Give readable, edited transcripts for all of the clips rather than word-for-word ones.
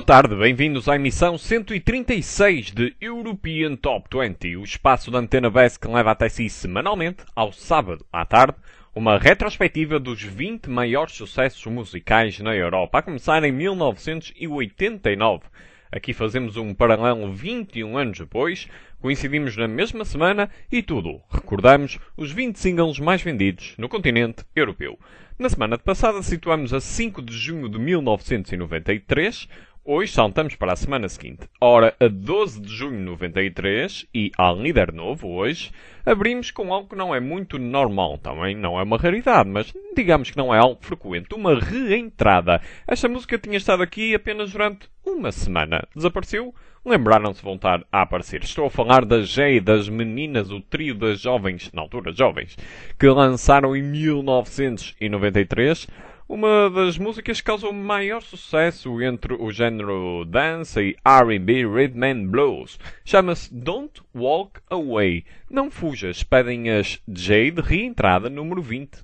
tarde, bem-vindos à emissão 136 de European Top 20, o espaço da Antena BES que leva até si semanalmente, ao sábado à tarde, uma retrospectiva dos 20 maiores sucessos musicais na Europa, a começar em 1989. Aqui fazemos um paralelo 21 anos depois, coincidimos na mesma semana e tudo. Recordamos os 20 singles mais vendidos no continente europeu. Na semana passada situamos a 5 de junho de 1993, hoje saltamos para a semana seguinte. Ora, a 12 de junho de 93, e a líder novo hoje, abrimos com algo que não é muito normal, também não é uma raridade, mas digamos que não é algo frequente, uma reentrada. Esta música tinha estado aqui apenas durante uma semana. Desapareceu? Lembraram-se de voltar a aparecer. Estou a falar da Jay, das meninas, o trio das jovens, na altura jovens, que lançaram em 1993 uma das músicas que causou maior sucesso entre o género dance e R&B, Rhythm and Blues. Chama-se Don't Walk Away. Não fujas, pedem as Jay de reentrada número 20.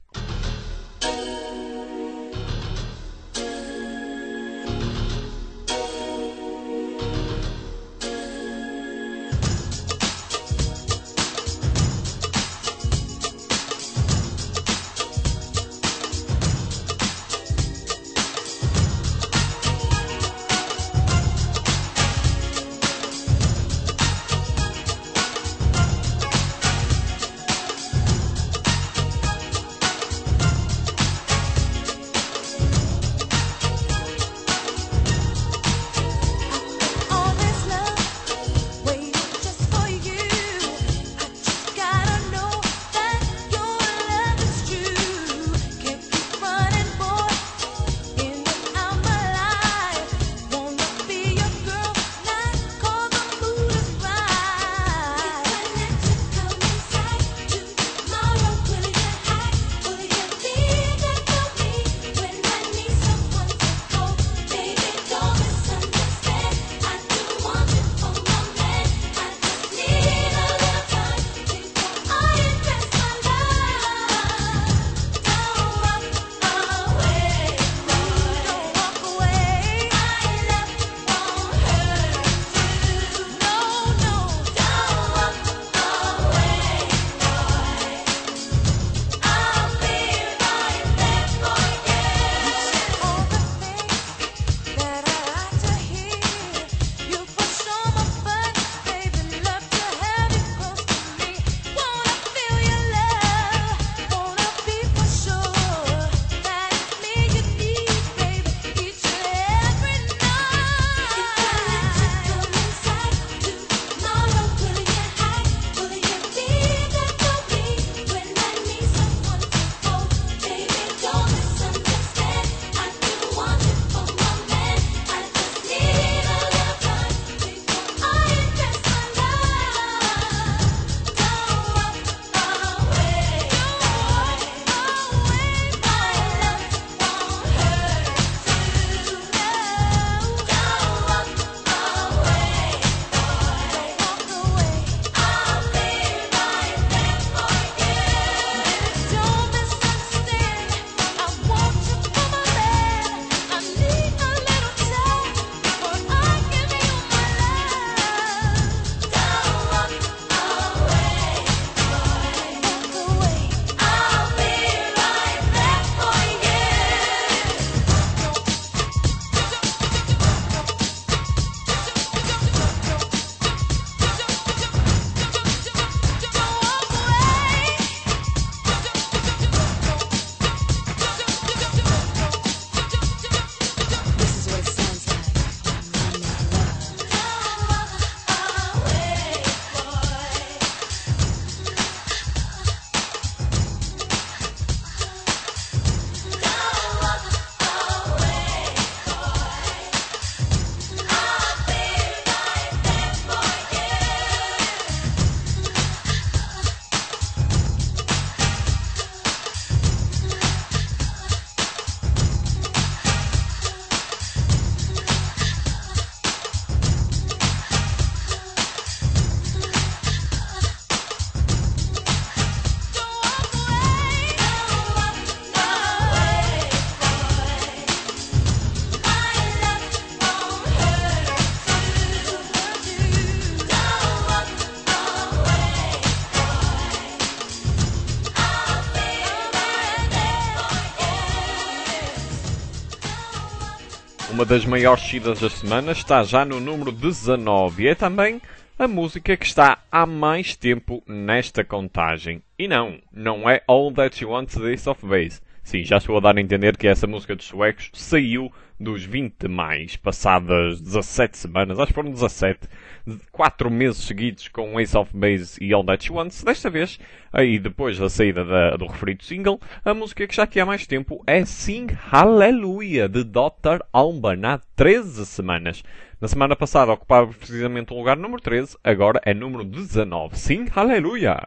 Uma das maiores descidas da semana está já no número 19 e é também a música que está há mais tempo nesta contagem. E não é All That You Want The Ace of Base. Sim, já estou a dar a entender que essa música dos suecos saiu dos 20 mais, passadas 17 semanas, acho que foram 17, 4 meses seguidos com Ace of Base e All That You Want. Desta vez, aí depois da saída do referido single, a música que já aqui há mais tempo é Sing Hallelujah, de Dr. Alban, há 13 semanas. Na semana passada ocupava precisamente o lugar número 13, agora é número 19. Sing Hallelujah!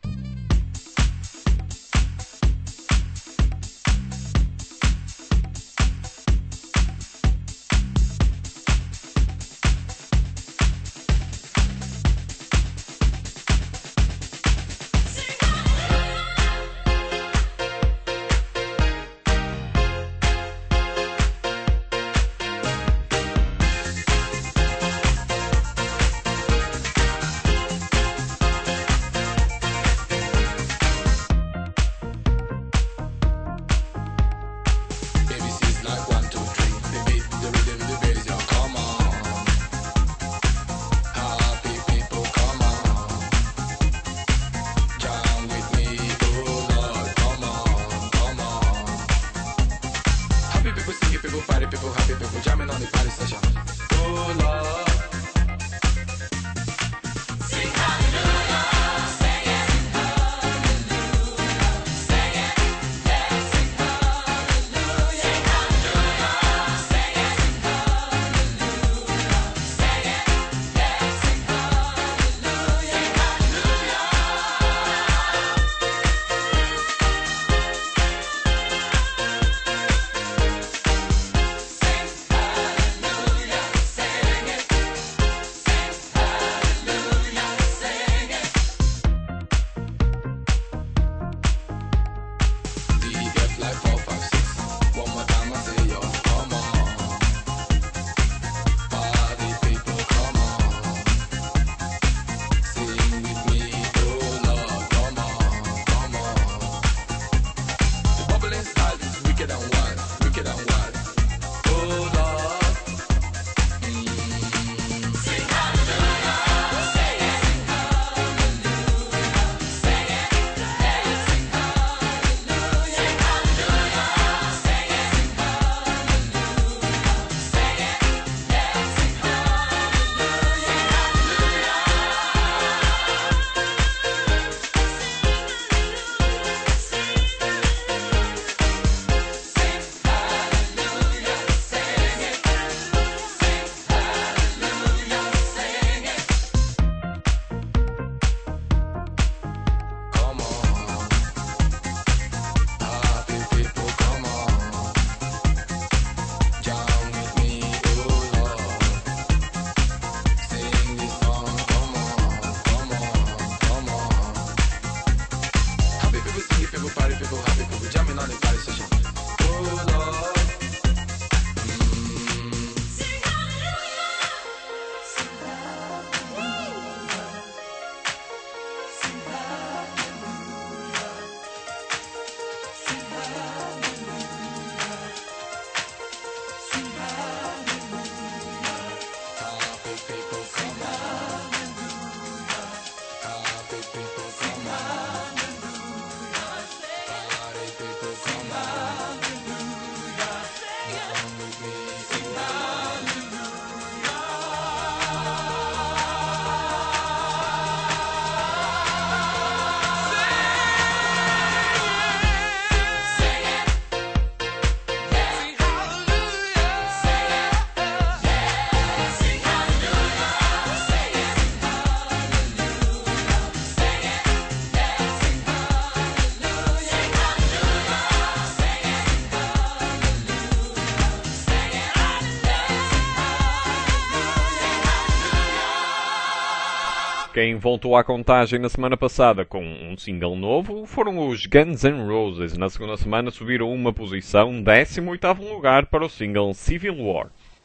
Quem voltou à contagem na semana passada com um single novo foram os Guns N' Roses. Na segunda semana subiram uma posição, 18º lugar para o single Civil War.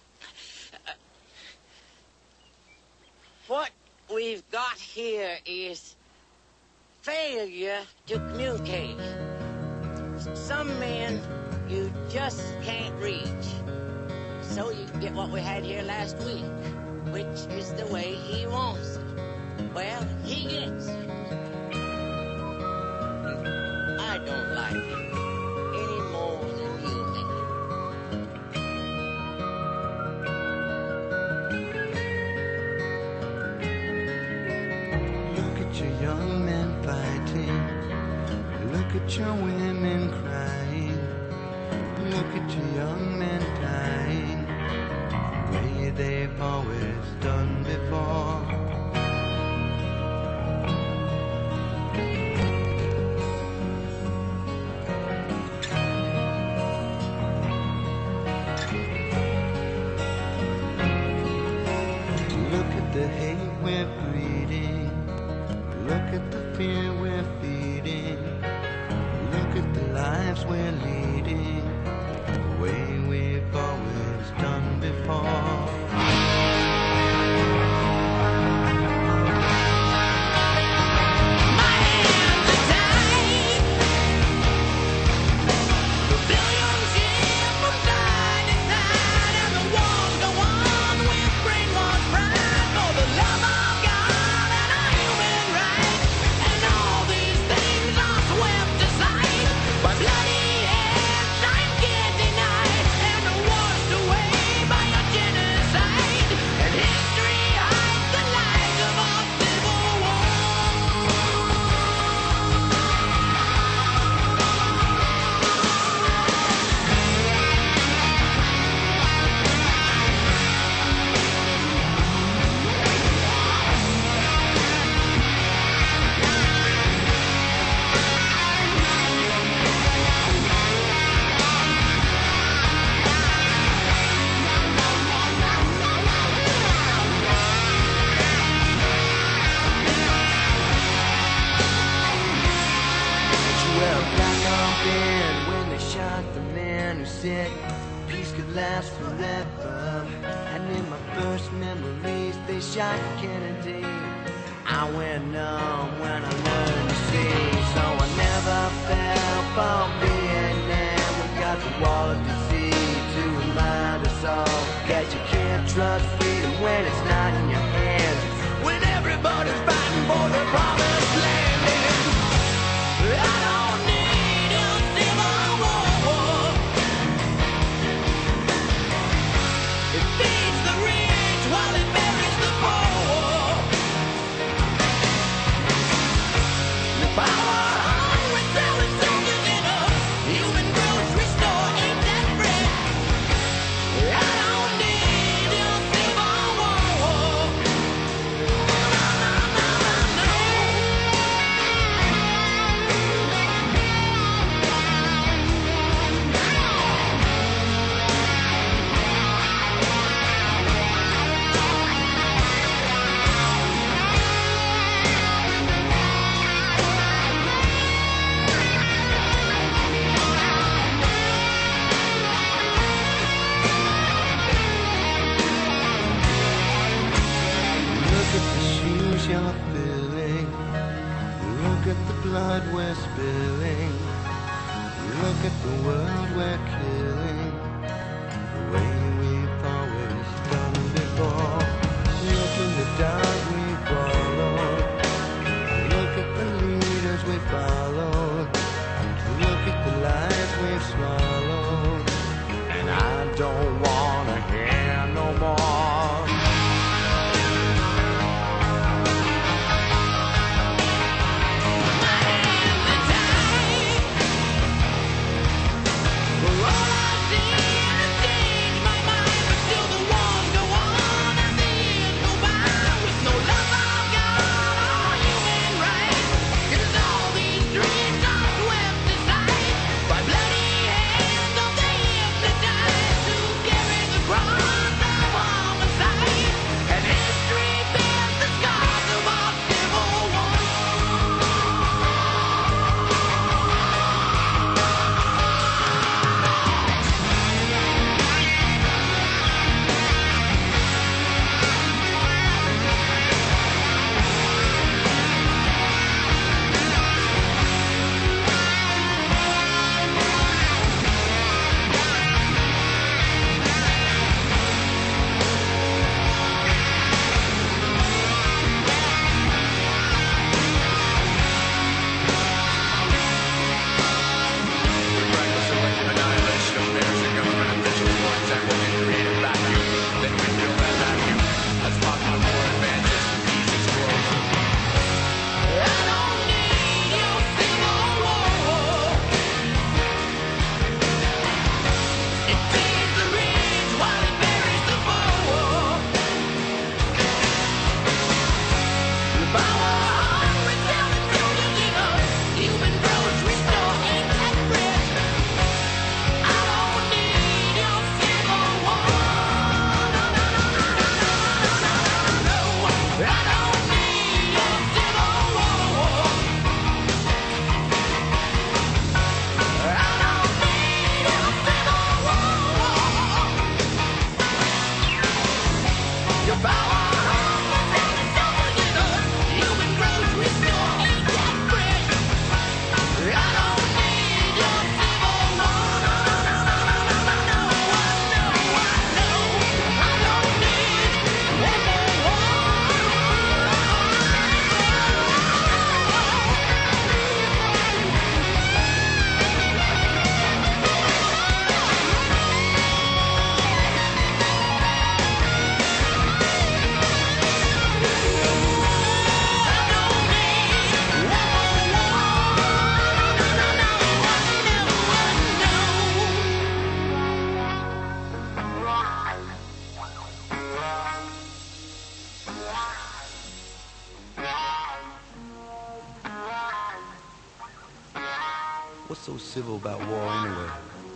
What we've got here is failure to communicate. Some men you just can't reach. so you can get what we had here last week, which is the way he wants it. Well, he gets it. I don't like it any more than you do. Look at your young men fighting. Look at your women crying. Look at your young men dying the way they've always done before. Look at the hate we're breeding. Look at the fear we're feeding. Look at the lives we're leading the way we've always done before. My hands are tied. The billions shift from side to side, and the wars go on with brainwashed pride for the love of God and our human rights. And all these things are swept aside by bloody hands time can't deny, and are washed away by a genocide. And history hides the lies of our civil war. Well, back on bed when they shot the man who said peace could last forever. And in my first memories, they shot Kennedy. I went numb when I learned to see, so I never fell for Vietnam. We got the wall of disease to remind us all that you can't trust freedom when it's not in your hands. When everybody's fighting for the promised land. I don't need a civil war. It feeds the rich while it buries the poor. The power hungry selling soldiers in a human grocery store. Ain't that bread? I don't need a civil war. No, no, no, no, no. Look at the shoes you're filling. Look at the blood we're spilling. Look at the world we're killing the way we've always done before. Look in the dark we followed. Look at the leaders we followed. Look at the lies we've swallowed. And I don't wanna hear no more. My hands are tied. For all I What's so civil about war anyway?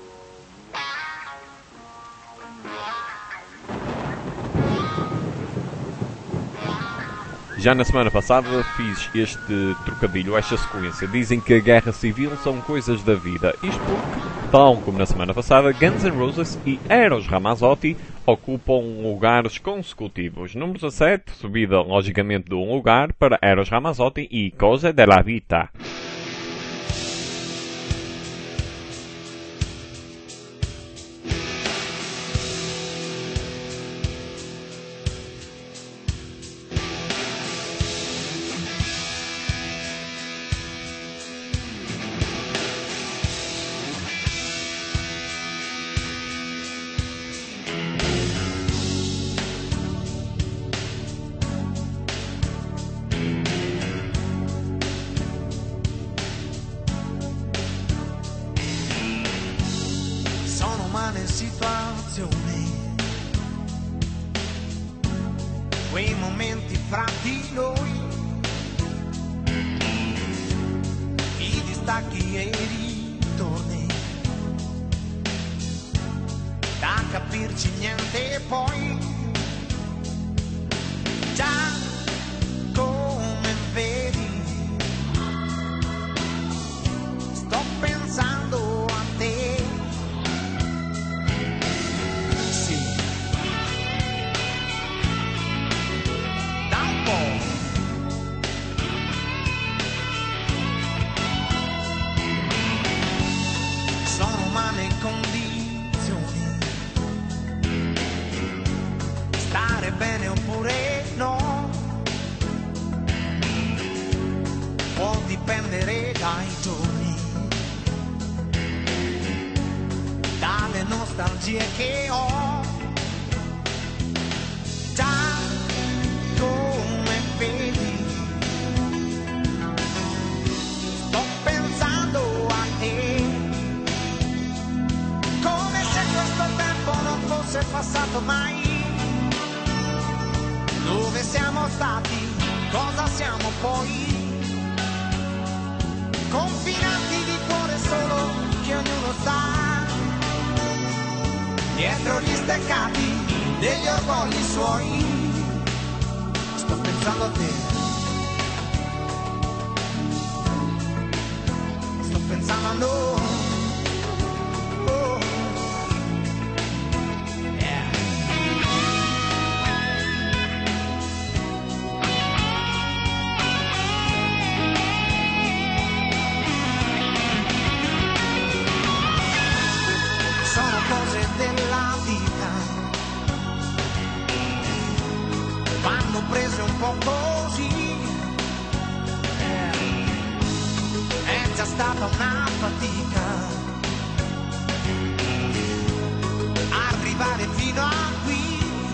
Já na semana passada fiz este trocadilho, esta sequência. Dizem que a guerra civil são coisas da vida. Isto porque, tal como na semana passada, Guns N' Roses e Eros Ramazzotti ocupam lugares consecutivos. Número 17, subida logicamente de um lugar para Eros Ramazzotti e Cose della Vita. Sono umane situazioni, quei momenti fra di noi, i distacchi e i ritorni, da capirci niente poi, già come vedi, sto pensando a te. Sono umane condizioni, stare bene oppure no, può dipendere dai giorni, dalle nostalgie che ho, già come vedi, sto pensando a te. Come se questo tempo non fosse passato mai. Dove siamo stati? Cosa siamo poi? Confinati di cuore solo che ognuno sta dietro gli steccati degli orgogli suoi. Sto pensando a te. Sto pensando a noi. Cose della vita vanno prese un po' così, è già stata una fatica arrivare fino a qui,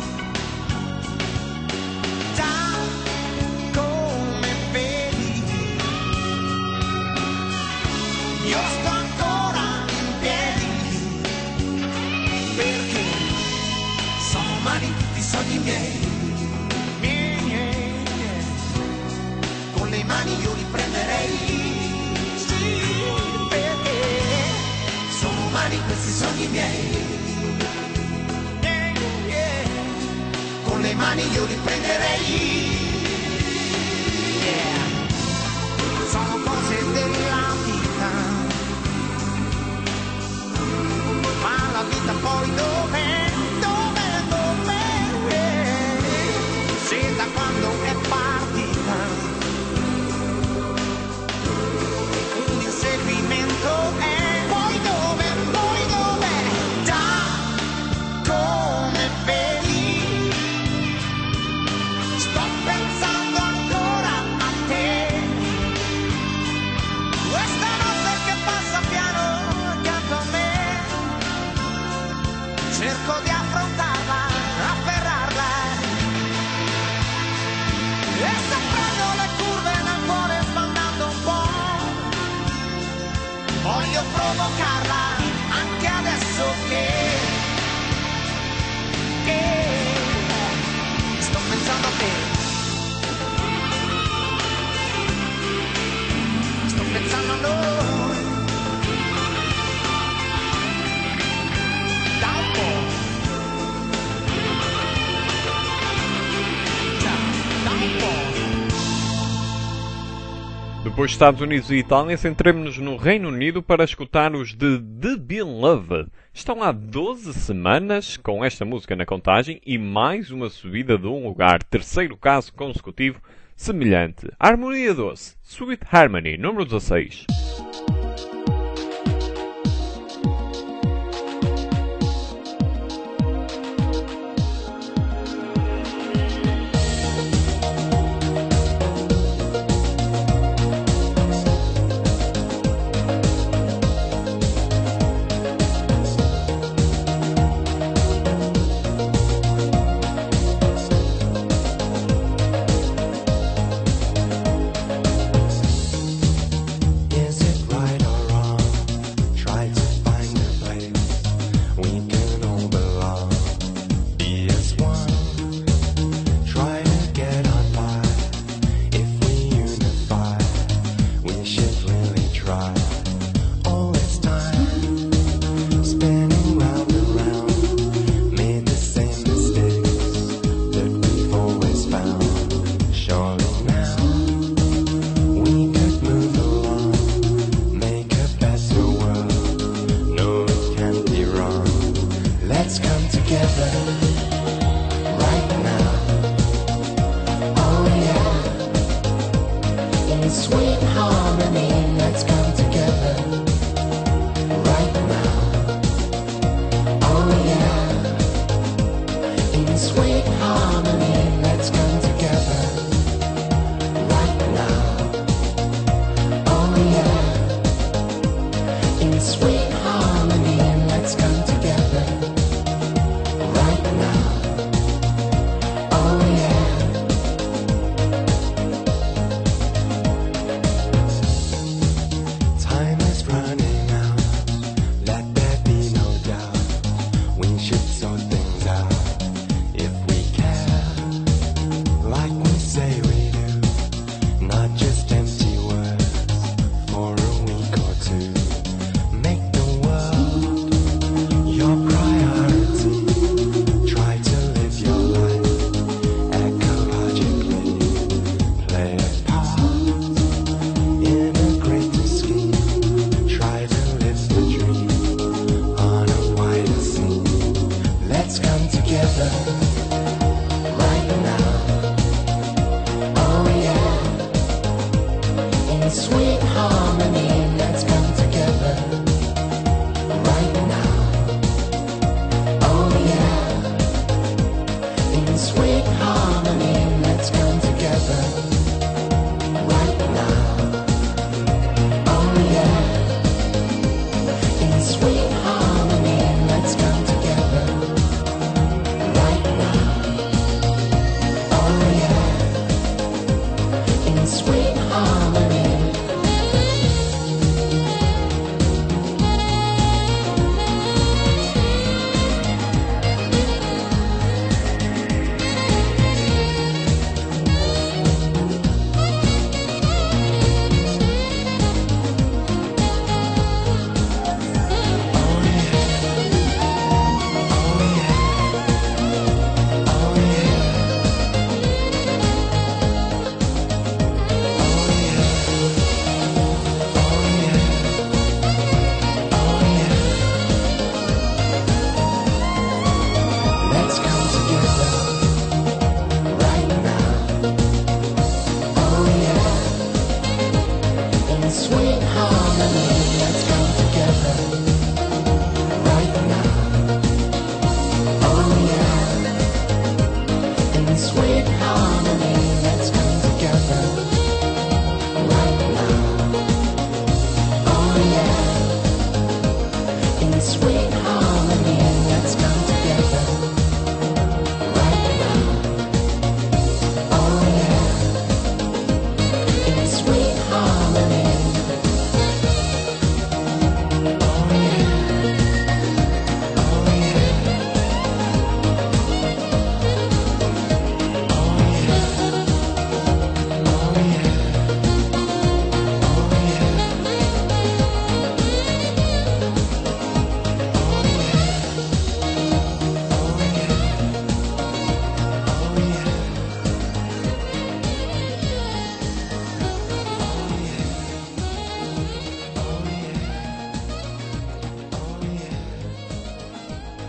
già come vedi io sto ancora in piedi. Perché sono umani tutti i sogni miei, con le mani io li prenderei, sì, perché sono umani questi sogni miei, con le mani io li prenderei, sono cose della vita, ma la vita poi dov'è? Se da quando è partita un inseguimento è poi dov'è? Già come vedi sto pensando ancora a te, questa notte che passa piano accanto a me. Cerco di affrontarla, afferrarla, e se prendo le curve nel cuore sbandando un po', voglio provocarla anche adesso che sto pensando a te, sto pensando a noi. Depois de Estados Unidos e Itália, centremos-nos no Reino Unido para escutar os de The Beloved. Estão há 12 semanas com esta música na contagem e mais uma subida de um lugar, terceiro caso consecutivo semelhante. Harmonia Doce, Sweet Harmony, número 16. Is it right or wrong? Try to find a place we can all belong. Be as one. Try to get on by. If we unify, we should really try. All this time, spinning round and round, made the same mistakes that we've always found. Surely now we could move along, make a better world. No, it can't be wrong. Let's come together right now. Oh yeah, in sweet harmony. Let's come together right now. Oh yeah, in sweet harmony. Let's come together right now. Oh yeah, in sweet harmony. Let's come together right now. Oh yeah. Time is running out. Let there be no doubt. We should sort things out if we care, like we say we do. Not just empty words for a week or two. Make the world your priority. Try to live your life ecologically. Play a part in a greater scheme. Try to live the dream on a wider scene. Let's come together right now. Oh yeah, in sweet harmony. Let's come together right now. Oh yeah, in sweet harmony. Let's come together right now. Oh yeah, in sweet harmony. Let's come together right now. Oh yeah, in sweet harmony.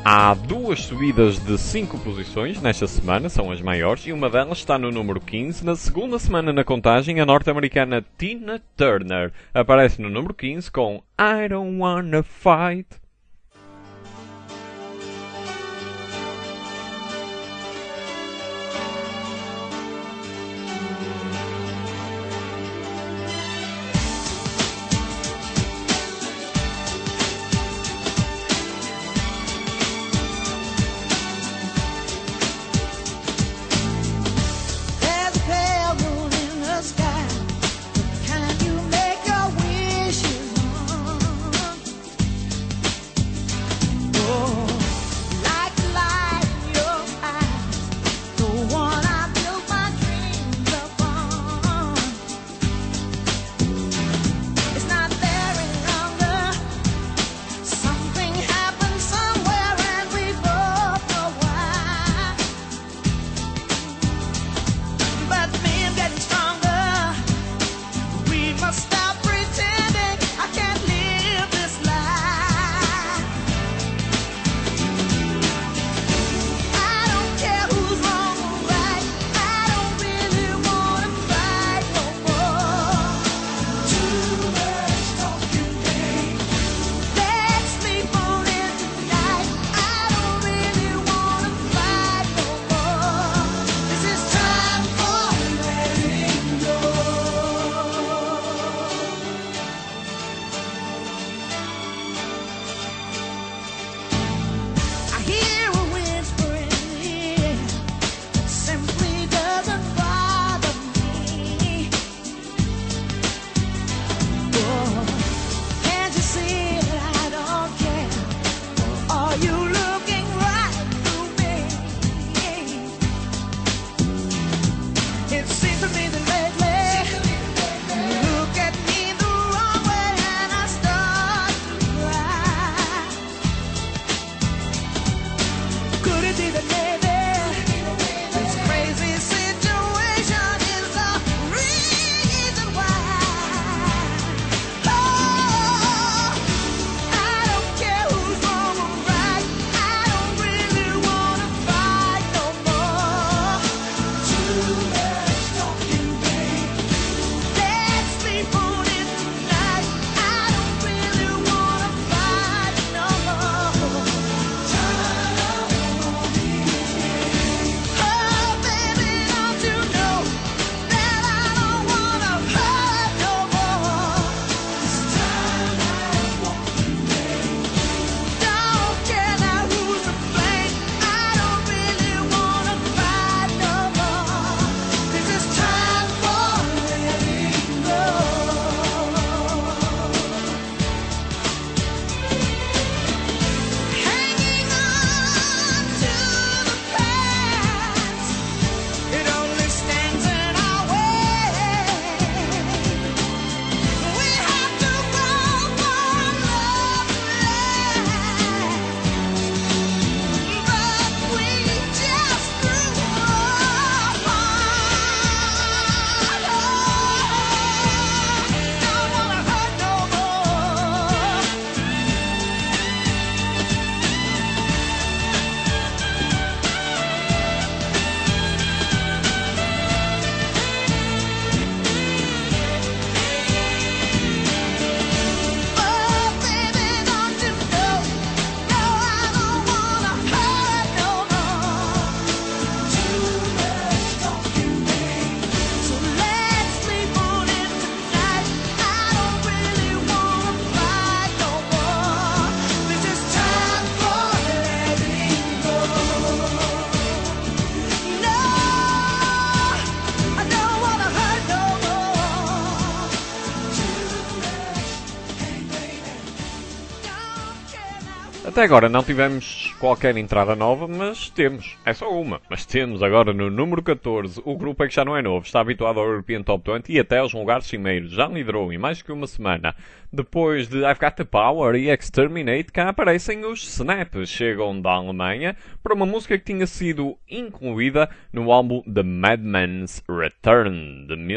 Há duas subidas de 5 posições nesta semana, são as maiores, e uma delas está no número 15. Na segunda semana na contagem, a norte-americana Tina Turner aparece no número 15 com I Don't Wanna Fight. There's a pale moon in the sky. Can you make your wishes on? Oh, like the light in your eyes, the one I built my dreams upon. It's not there any longer. Something happened somewhere, and we both know why. But me, I'm getting stronger. We must stop pretending. I can't live this life. I don't care who's wrong or right. I don't really wanna fight no more. Too much talking, babe. Let's sleep on it tonight. I don't really wanna fight no more. This is time for letting go. I hear a whisper in the ear that simply doesn't bother me. Oh, can't you see that I don't care? Or are you looking right through me? It seems to me that lately you look at me the wrong way and I start to cry. Could it be that maybe this crazy situation is the reason why? Oh, I don't care who's wrong or right. I don't really wanna fight no more. Too much talking, babe. Let's sleep on it tonight. I don't really wanna fight no more. Turn up on me. Oh, baby, don't you know that I don't wanna hurt no more? This time I'm walking, babe. Don't care now who's to blame. I don't really wanna fight no more. This is time for letting go. Hanging on to the past, it only stands in our way. We have to go for love but we just grew apart. Don't wanna hurt no more. Oh, baby, don't you know? No, I don't wanna hurt no more. Too much talking, babe. So let's sleep on it tonight. I don't really wanna fight no more. This is time for letting go. No, I don't wanna hurt no more. Hey, baby, don't care now. Até agora não tivemos qualquer entrada nova, mas temos. É só uma. Mas temos agora no número 14. O grupo é que já não é novo. Está habituado ao European Top 20 e até aos lugares cimeiros. Já liderou em mais que uma semana. Depois de I've Got the Power e Exterminate, cá aparecem os Snap. Chegam da Alemanha para uma música que tinha sido incluída no álbum The Madman's Return, de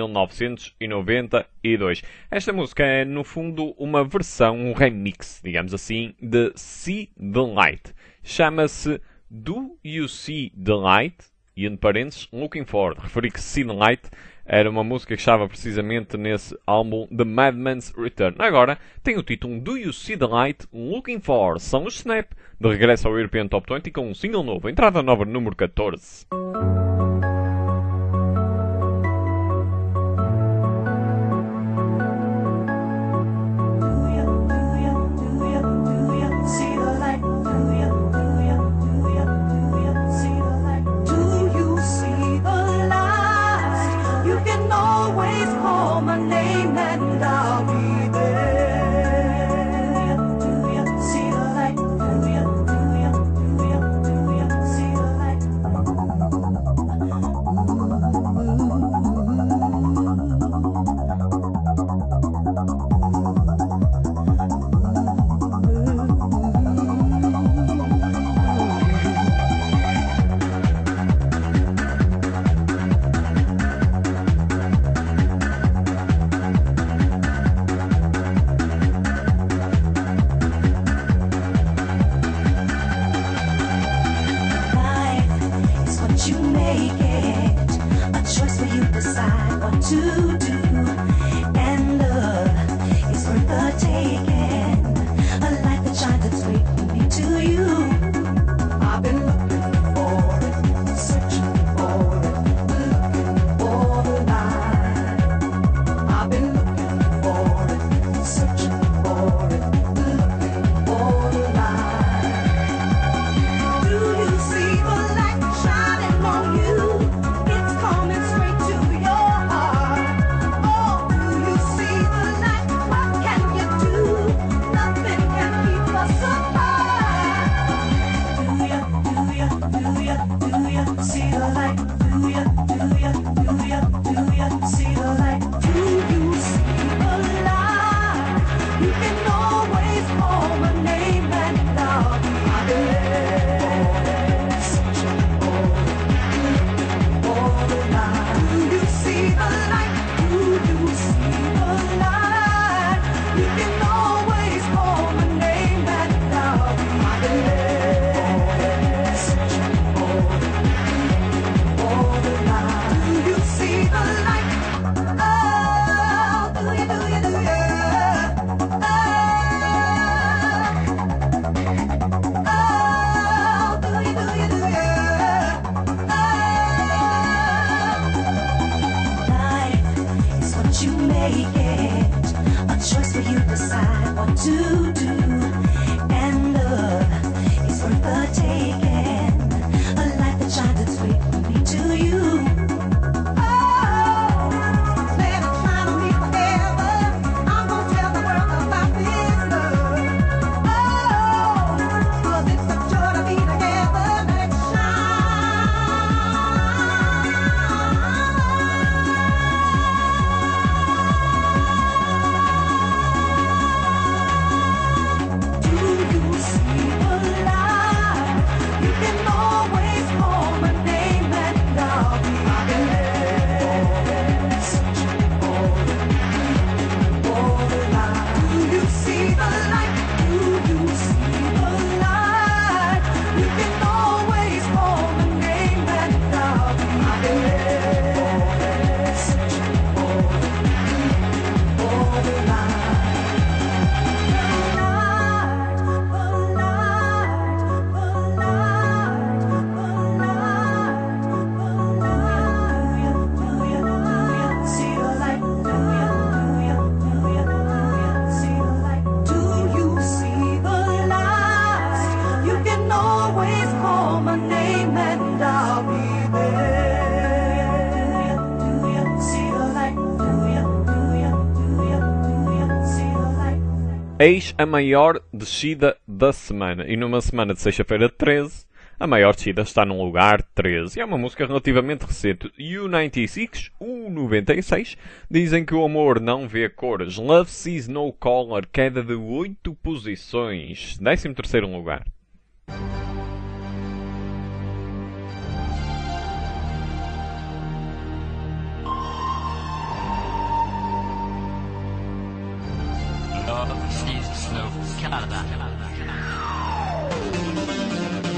1992. Esta música é, no fundo, uma versão, um remix, digamos assim, de See the Light. chama-se Do You See the Light? E entre parênteses, Looking For. Referi que See the Light era uma música que estava precisamente nesse álbum The Madman's Return. Agora tem o título Do You See the Light? Looking For. São os Snap, de regresso ao European Top 20 com um single novo, entrada nova número 14. Eis a maior descida da semana. E numa semana de sexta-feira 13, a maior descida está no lugar 13. E é uma música relativamente recente. U96, U96, dizem que o amor não vê cores. Love Sees No Color, queda de 8 posições. 13º lugar. Love sees no Canada.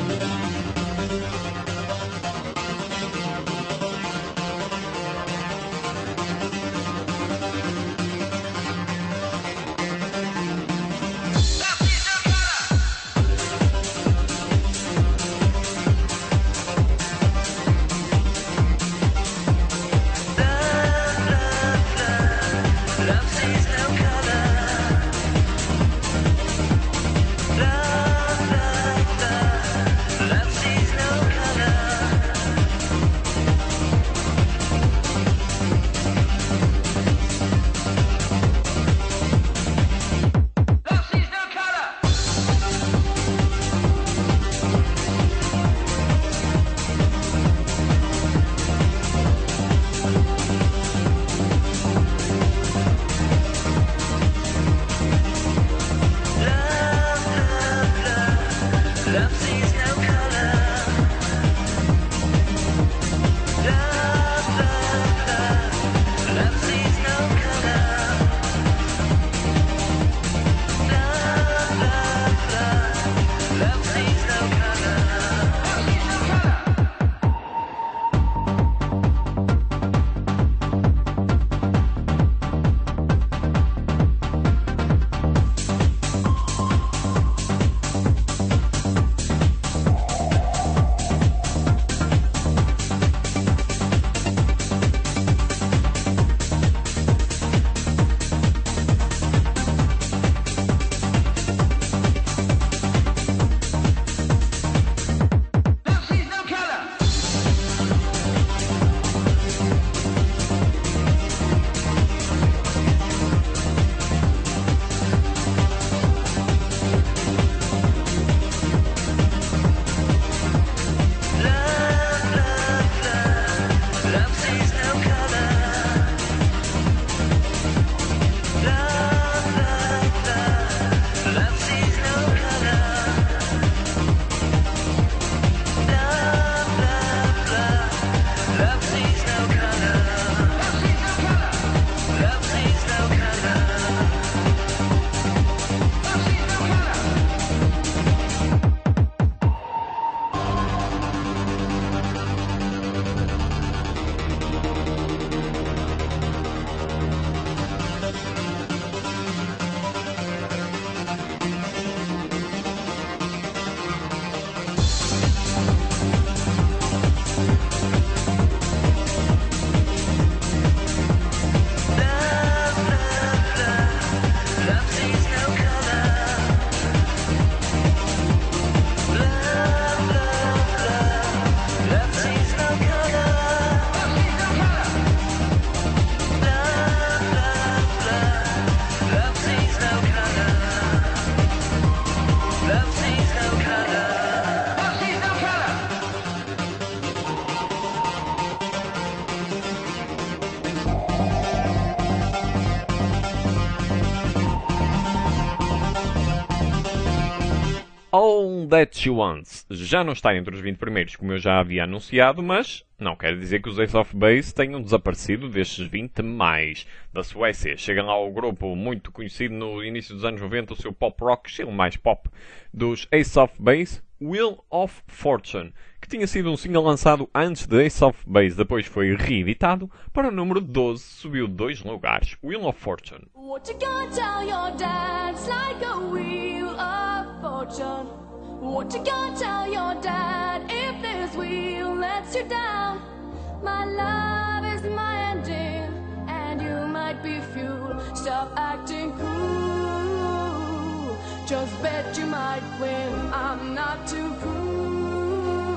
All That She Wants já não está entre os 20 primeiros, como eu já havia anunciado, mas não quer dizer que os Ace of Base tenham desaparecido destes 20 mais. Da Suécia, chega lá o grupo muito conhecido no início dos anos 90, o seu pop rock, estilo mais pop, dos Ace of Base, Wheel of Fortune, que tinha sido um single lançado antes de Ace of Base, depois foi reeditado, para o número 12, subiu 2 lugares, Wheel of Fortune. What you gonna tell your dad? It's like a wheel of fortune. What you gonna tell your dad if this wheel lets you down? My love is my engine, and you might be fuel. Stop acting cool. Just bet you might win. I'm not too cool.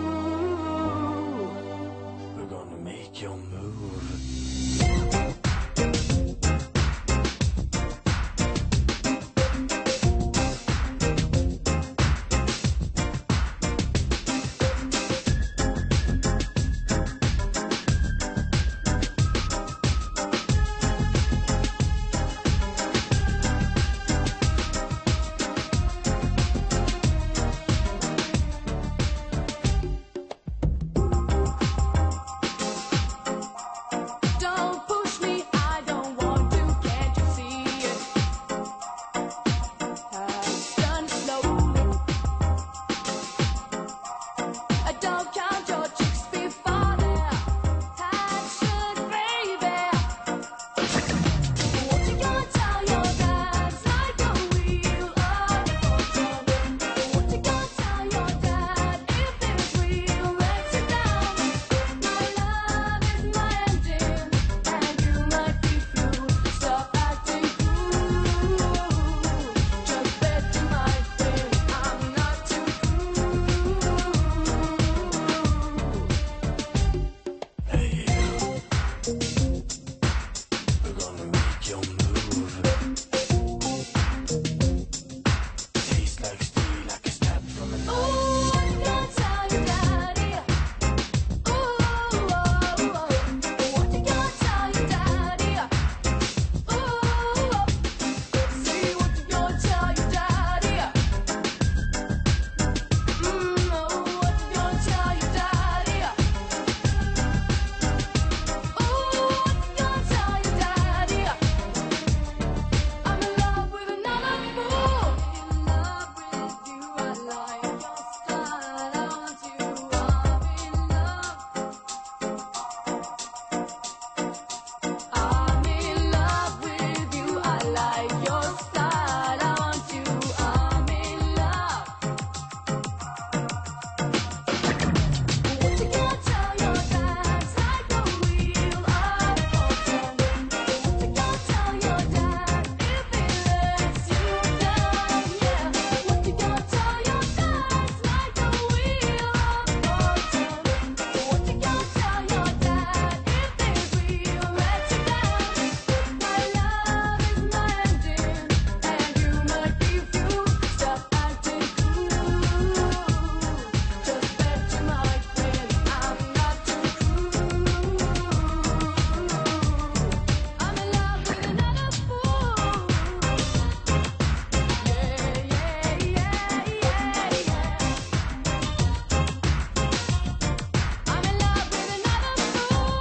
We're gonna make your move. Don't push me, I don't want to, can't you see it? I've done slowly. Don't count your chicks before they're hatched, baby. What you gonna tell your dad? It's like a wheel of fortune. What you gonna tell your dad if this wheel lets you down? My love is my engine, and you might be fuel. Stop acting cool. Just bet you might win. I'm not too cool. Hey, you. We're gonna make your move. Tastes like steel, like a stab from a Ooh, knife. what you gonna tell your daddy? Ooh, what you gonna tell your daddy? Ooh, see what you gonna tell your daddy? Oh, what you gonna tell your daddy? Ooh, what you gonna tell your daddy? I'm in love with another fool. In love with you, I like your style. I want you. I'm in love with you. I like your style. I want you. I'm in love. What you gonna tell your dad? It's like a wheel of fortune. What you gonna tell your dad if he lets you down? Yeah. What you gonna tell your dad? It's like a wheel of fortune. What you gonna tell your dad if this wheel lets you down? My love is my engine, and you might be fuel. Stop acting cool. Just bet you might win. I'm not too cool. I'm in love with another fool. Yeah, yeah, yeah, yeah, yeah. I'm in love with another fool.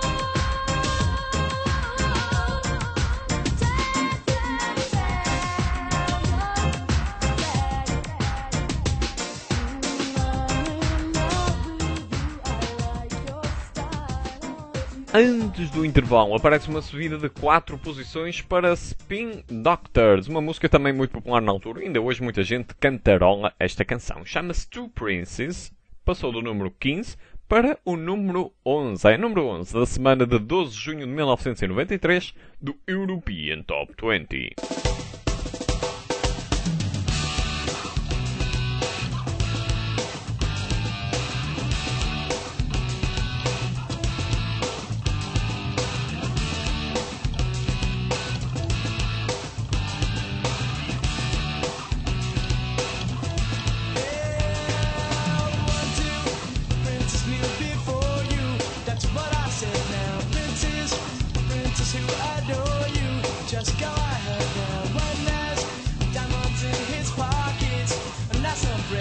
Antes do intervalo aparece uma subida de 4 posições para Spin Doctors, uma música também muito popular na altura. Ainda hoje muita gente cantarola esta canção. Chama-se Two Princes, passou do número 15 para o número 11. É o número 11 da semana de 12 de junho de 1993 do European Top 20. Princess knew before you. That's what I said now. Princess, princess who adore you. Just go ahead now. One has diamonds in his pockets, and that's some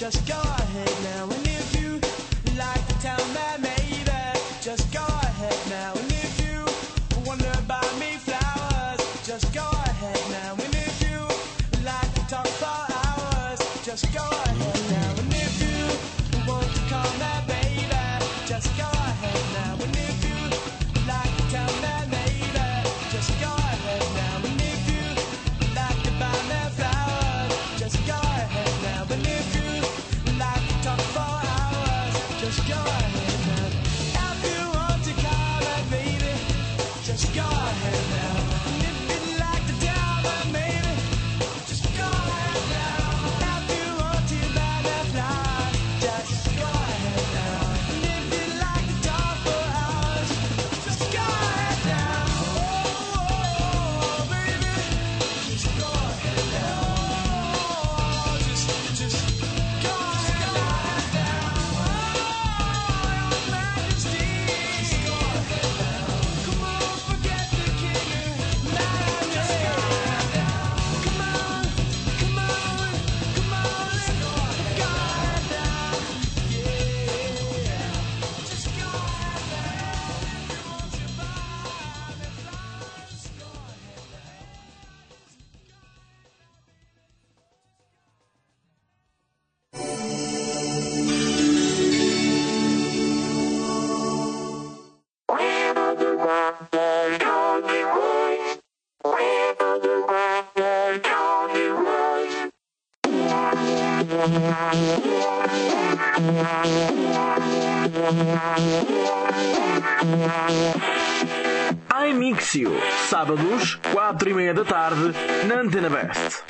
just go ahead now. And if you like to tell me maybe, just go ahead now. And if you wonder about me flowers, just go ahead now. And if you like to talk for hours, just go ahead now. And if you want to call me baby, just go ahead now. And if you like to tell me maybe, just go ahead now. And if you like to buy me flowers, just go ahead now. And if you like to talk for hours, just go ahead now. If you want to call me baby, just go ahead now. And if you like to tell me maybe, just go ahead now. If you want to buy me flowers, just go ahead now. And if you like to talk for hours, just go ahead now. Oh, baby, just go ahead now. Just go ahead now. Oh, your Majesty, just go ahead now. Come on, forget the king. Just go ahead now. Come on, come on, come on, let's go ahead now. Yeah, just go ahead now. If you want to buy me flowers, just go ahead now. iMixio, sábados, 4:30 da tarde, na Antena Best.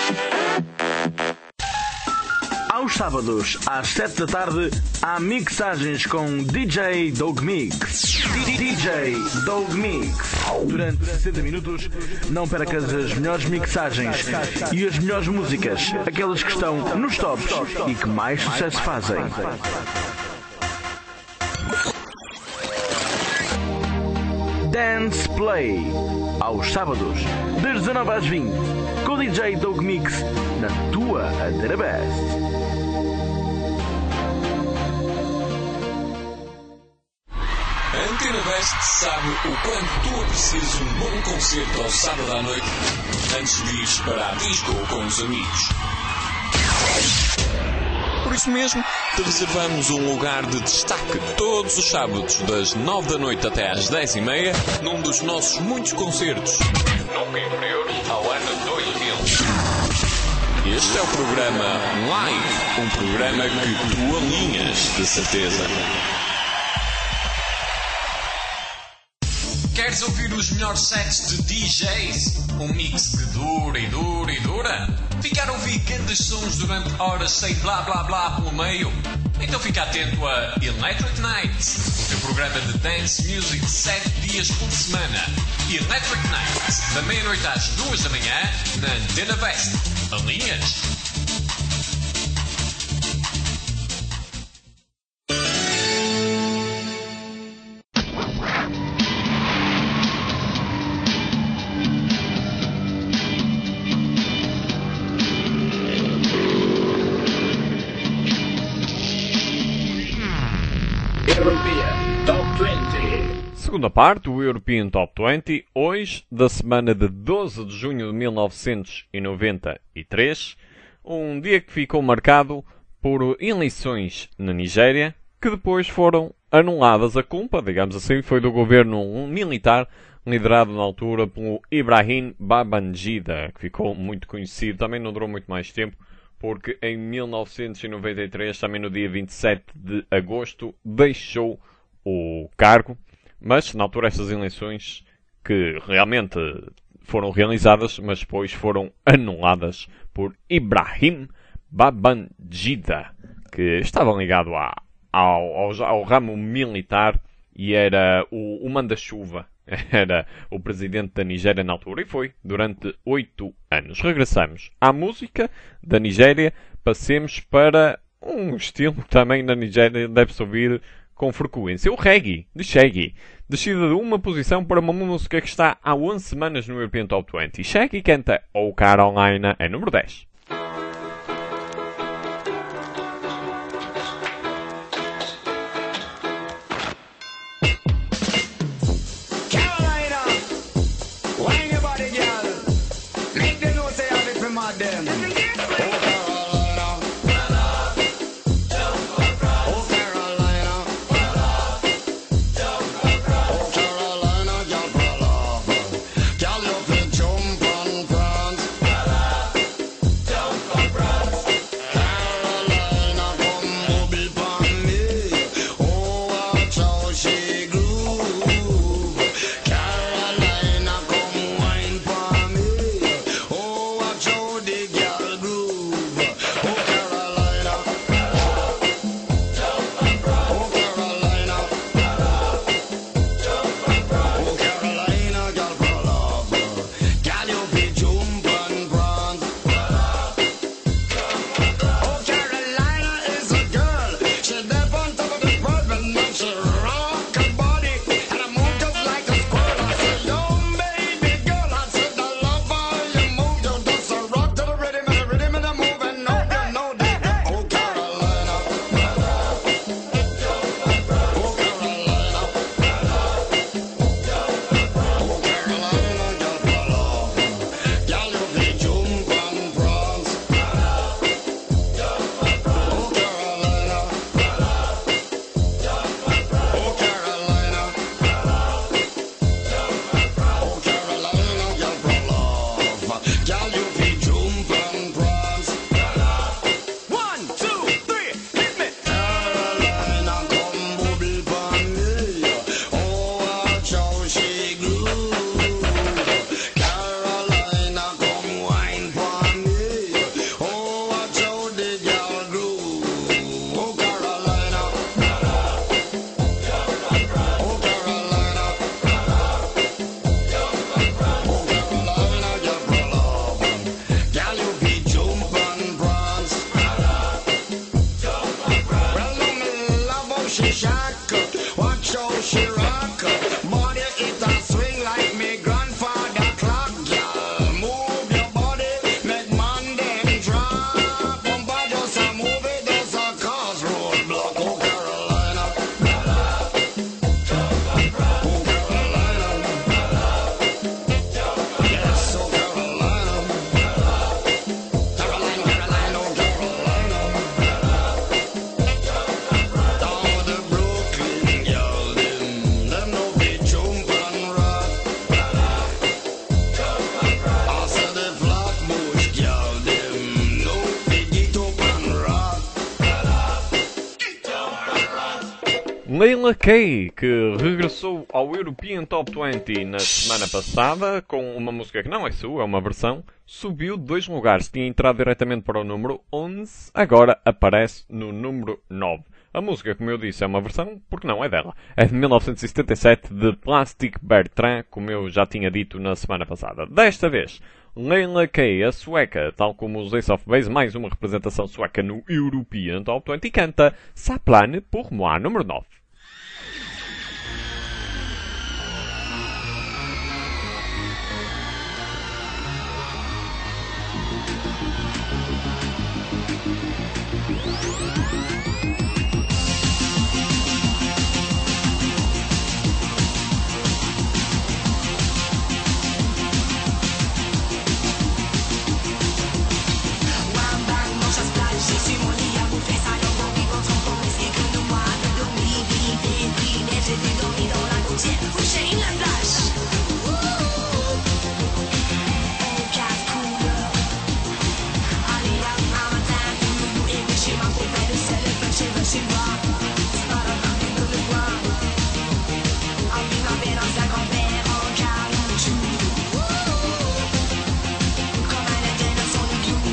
Aos sábados, às 7 da tarde, há mixagens com DJ Dog Mix. DJ Dog Mix. Durante 60 minutos, não percas as melhores mixagens e as melhores músicas, aquelas que estão nos tops e que mais sucesso fazem. Dance Play, aos sábados, das 19 às 20, com o DJ Dog Mix, na tua Antena Best. A Antena Best sabe o quanto tu aprecias um bom concerto ao sábado à noite antes de ires para a disco com os amigos. Por isso mesmo, te reservamos um lugar de destaque todos os sábados, das 9 da noite até às 10:30, num dos nossos muitos concertos, nunca inferiores ao ano 2000. Este é o programa Live, um programa que tu alinhas, de certeza. Queres ouvir os melhores sets de DJs? Um mix que dura e dura e dura? Ficar a ouvir grandes sons durante horas sem blá blá blá pelo meio? Então fica atento a Electric Nights, o teu programa de dance music 7 dias por semana. Electric Nights, da meia-noite às 2 da manhã, na Antena Best. Alinhas? Segunda parte, o European Top 20, hoje, da semana de 12 de junho de 1993, um dia que ficou marcado por eleições na Nigéria, que depois foram anuladas. A culpa, digamos assim, foi do governo militar, liderado na altura pelo Ibrahim Babangida, que ficou muito conhecido, também não durou muito mais tempo, porque em 1993, também no dia 27 de agosto, deixou o cargo. Mas, na altura, estas eleições que realmente foram realizadas, mas depois foram anuladas por Ibrahim Babangida, que estava ligado ao ramo militar e era o manda-chuva, era o presidente da Nigéria na altura, e foi durante 8 anos. Regressamos à música da Nigéria, passemos para um estilo que também na Nigéria deve-se ouvir com frequência, o reggae, de Shaggy. Descida de uma posição para uma música que está há 11 semanas no European Top 20. Shaggy canta Oh Carolina, é número 10. shock. Watch how she rock. Body it a swing like me grandfather clock. Girl, move your body, make man them drop. Bumper just a move it, just a cause roadblock. Oh Carolina, oh Carolina, yes, oh Carolina, Carolina, Carolina, oh Carolina. All the Brooklyn girls, them no be jump and rock. Also the Flatbush girls, them no be get up and rock. Leila Kay, que regressou ao European Top 20 na semana passada com uma música que não é sua, é uma versão, subiu 2 lugares, tinha entrado diretamente para o número 11, agora aparece no número 9. A música, como eu disse, é uma versão, porque não é dela. É de 1977, de Plastic Bertrand, como eu já tinha dito na semana passada. Desta vez, Leila Kay, a sueca, tal como os Ace of Base, mais uma representação sueca no European Top 20, canta Ça plane pour moi, número 9. Je suis mon lit à bouffer ça, dans mon vivant, sans penser que de moi, de dormir, vivre, j'étais dormi dans la gouttière, couché une la plage. On casse couleur. Allez, à un matin, nous et puis chez ma poupée, c'est le fait chez moi. C'est pas la peine de le voir. En vie, ma belle, dans sa grand-père, en caoutchouc. Comme un été dans son igloo.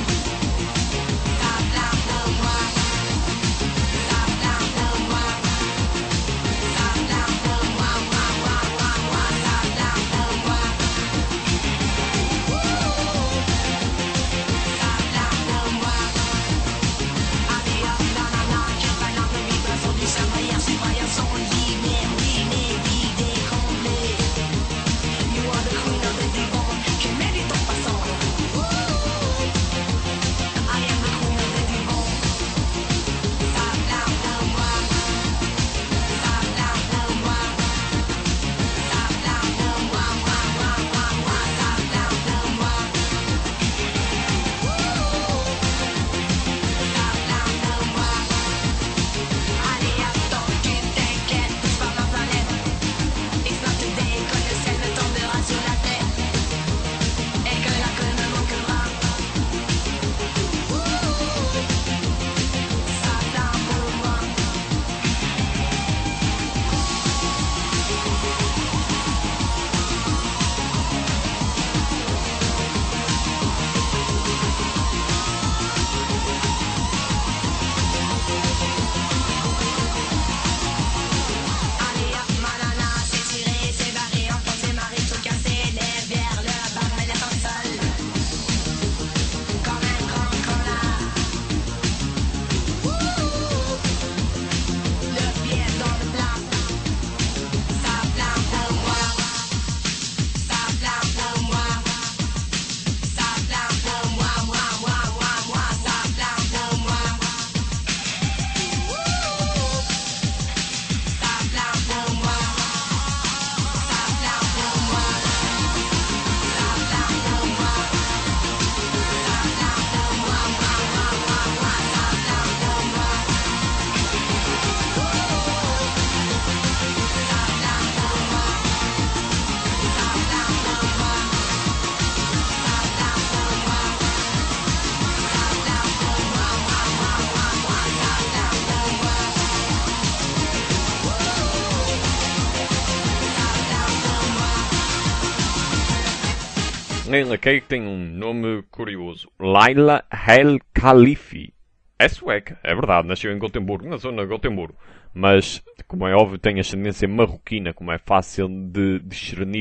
Leila Kay tem um nome curioso. Laila El Khalifi. É sueca, é verdade. Nasceu em Gotemburgo, na zona de Gotemburgo. Mas, como é óbvio, tem ascendência marroquina, como é fácil de discernir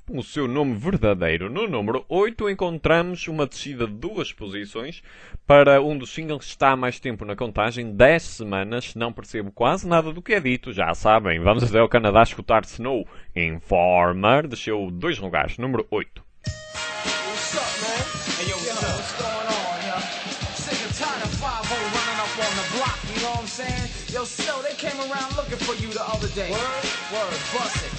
o seu nome verdadeiro. No número 8 encontramos uma descida de 2 posições para um dos singles que está há mais tempo na contagem, 10 semanas. Não percebo quase nada do que é dito, já sabem. Vamos até ao Canadá escutar Snow. Informer desceu 2 lugares, número 8. What's up, man? Hey, yo, what's going on, yo? Sick and tired of 5 running up on the block, you know what I'm saying? Yo, Snow, they came around looking for you the other day. Word, bust it.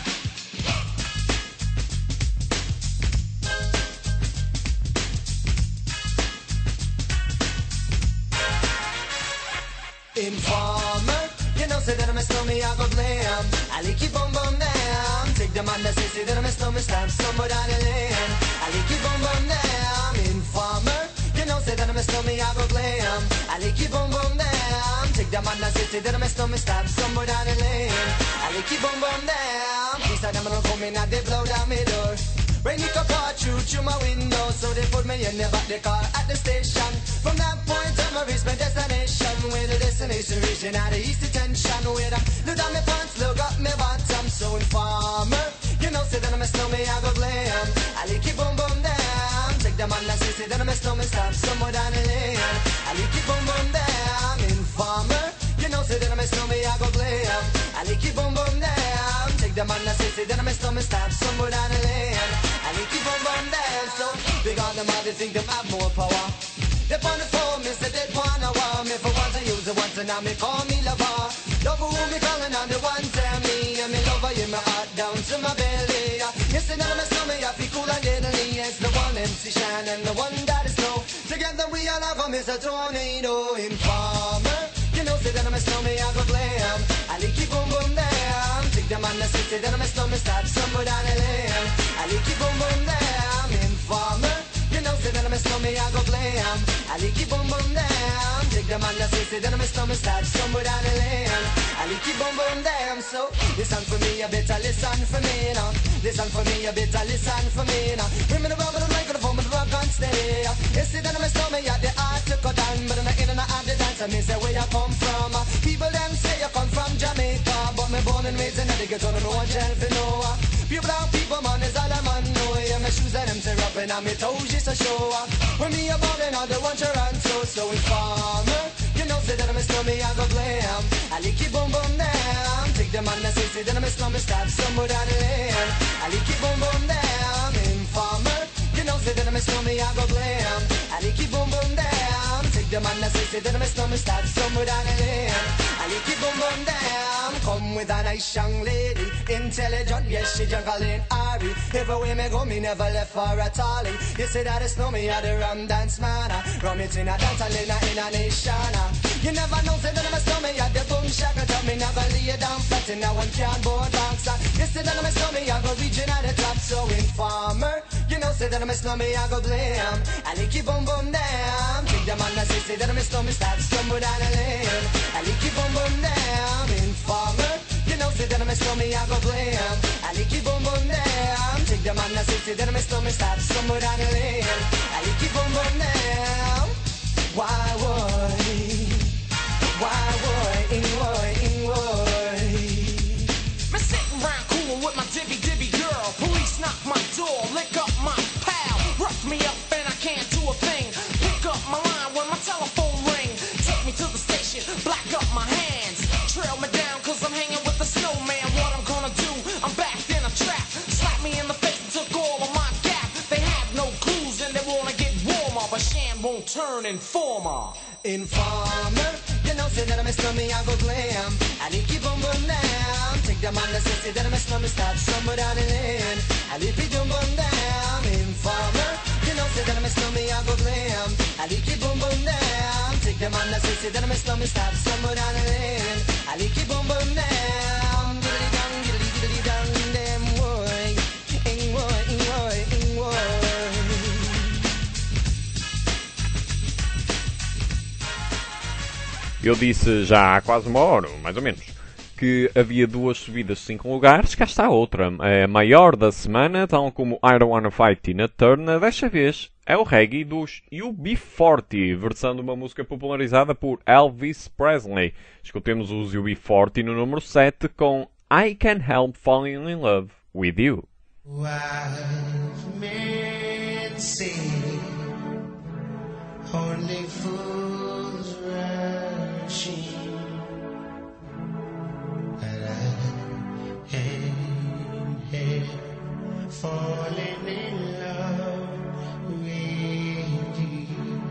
Informer, you know, say that I'm a snowman, I go blam. I like you boom boom down. Take the man that say that I'm a snowman, stamp somewhere down the lane. I like you boom boom down. Informer, you know, say that I'm a snowman, I go blam. I like you boom boom down. Take the man that say that I'm a snowman, stamp somewhere down the lane. I like you boom boom down. Please, I'm gonna come in and they blow down my door. Rain it up all through my window, so they put me in the back the car at the station. From that point on, I reached my destination. Where the destination region out of east detention. Where I look down my pants, look up my bottom. So informer, you know, say that I'm a snowman, I go blam. I like it boom boom down. Take the man that say that I'm a snowman, stop somewhere down the lane. I like it boom boom down. Informer, you know, say that I'm a snowman, I go blam. I like it boom boom down. Take the man that say that I'm a snowman, stop somewhere down the lane. I like it boom boom down. So big on them, they think they have more power. They on the phone, me say they wanna wow me. For once I use it once and now me call me lover. Love who me calling on the one tell me. And me lover in my heart down to my belly. Yes, and I'm a stomach, I feel cool and deadly. It's the one MC Shine and the one that is snow. Together we all have a Mr. Tornado. Informer, you know, say that I'm a snowman, I go blam. I like it boom boom down. Take the man that say that I'm a snowman, stop somewhere down the lane. I like it boom boom down. Informer, you know, say that I'm a snowman, I go blam. I like it boom boom down. Take the man that say that I'm a snowman, stop somewhere down the lane. I like it boom boom down. So listen for me, you better listen for me now. Listen for me, you better listen for me now. Bring me the rubber, the microphone, but the rock and stay. You see that I'm a snowman, yeah, the art to cut down, but I'm not in and out of the dance. I mean, say where you come from. People them say you come from Jamaica, but me born and raised in the ghetto, no one tell for no. Pure brown people, man, is all I'm on. No, yeah, my shoes and them tear up and I'm toes just to show. When me a ballin', all the one Toronto, so informer. You know, say that I'm a snowman, I go blam. I like it boom boom down. Take the man that say that I'm a snowman, stop somewhere down the lane. I like it boom boom down. Informer, you know, say that I'm a snowman, I go blam. I like it boom boom down. Take the man that say that I'm a snowman, stop somewhere down the lane. I like it boom boom down. Come with a nice young lady, intelligent, yes, she jungle in Ari. Everywhere me go, me never left for a tally. You say that it's no me, I the rum dance man. Rum it in a dance, I in a nation. You never know, say that I'm a snowman, I the boom shaka. Tell me never lay down flat in a one cardboard box. You say that I'm a snowman, I go reaching at the top. So informer, you know, say that I'm a snowman, I go blam. I like it boom boom down. Take the man that say that I'm a snowman, start stumble down the lane. I like it boom boom down. Informer, you know, say that I'm a snowman, I go blam. I like it boom boom down. Take the man that say that I'm a snowman, start stumble down the lane. I like it boom boom down. Why would? Me sitting round coolin' with my dibby girl. Police knock my door, lick up my pal. Rough me up and I can't do a thing. Pick up my line when my telephone ring. Take me to the station, black up my hands. Trail me down cause I'm hanging with the snowman. What I'm gonna do, I'm backed in a trap. Slap me in the face and took all of my gap. They have no clues and they wanna get warmer, but Shan won't turn informer. Informer, you know, say that I'm a snowman, I go glam. I like it boom boom down. Take the man that say that I'm a snowman, start somewhere down the lane. I like it boom boom down. Informer, you know, say that I'm a snowman, I go glam. I like it boom boom down. Take the man that say that I'm a snowman, start somewhere down the lane. I like it boom boom down. Giddly dong, giddly dong, them boy, boy. Eu disse já há quase uma hora, mais ou menos, que havia 2 subidas de 5 lugares. Cá está outra, a maior da semana, tal como I Don't Wanna Fight Tina Turner. Desta vez é o reggae dos UB40, versão de uma música popularizada por Elvis Presley. Escutemos os UB40 no número 7 com I Can't Help Falling in Love with You. Wise men say only fools rush in, but I am here falling in love with you.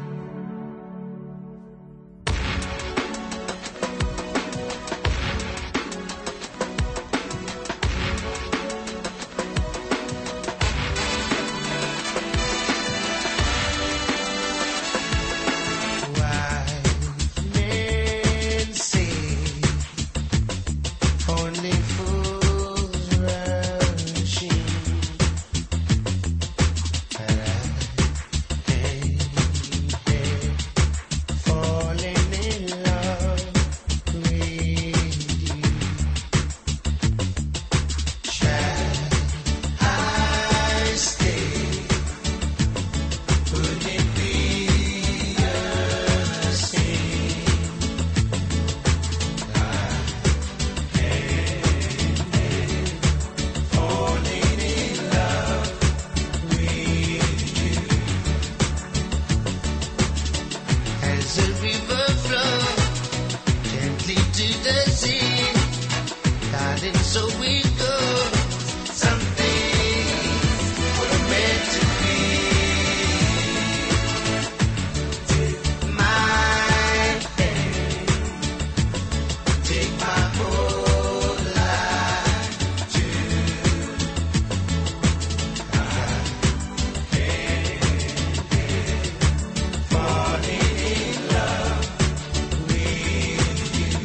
Only fools rush in, but I ain't here falling in love with you. Shall I stay? Would it be a sin? Falling in love with you. As a river flows gently to the sea, darling, so we go. Some things were meant to be. Take my hand, take my whole life too. Falling in love with you.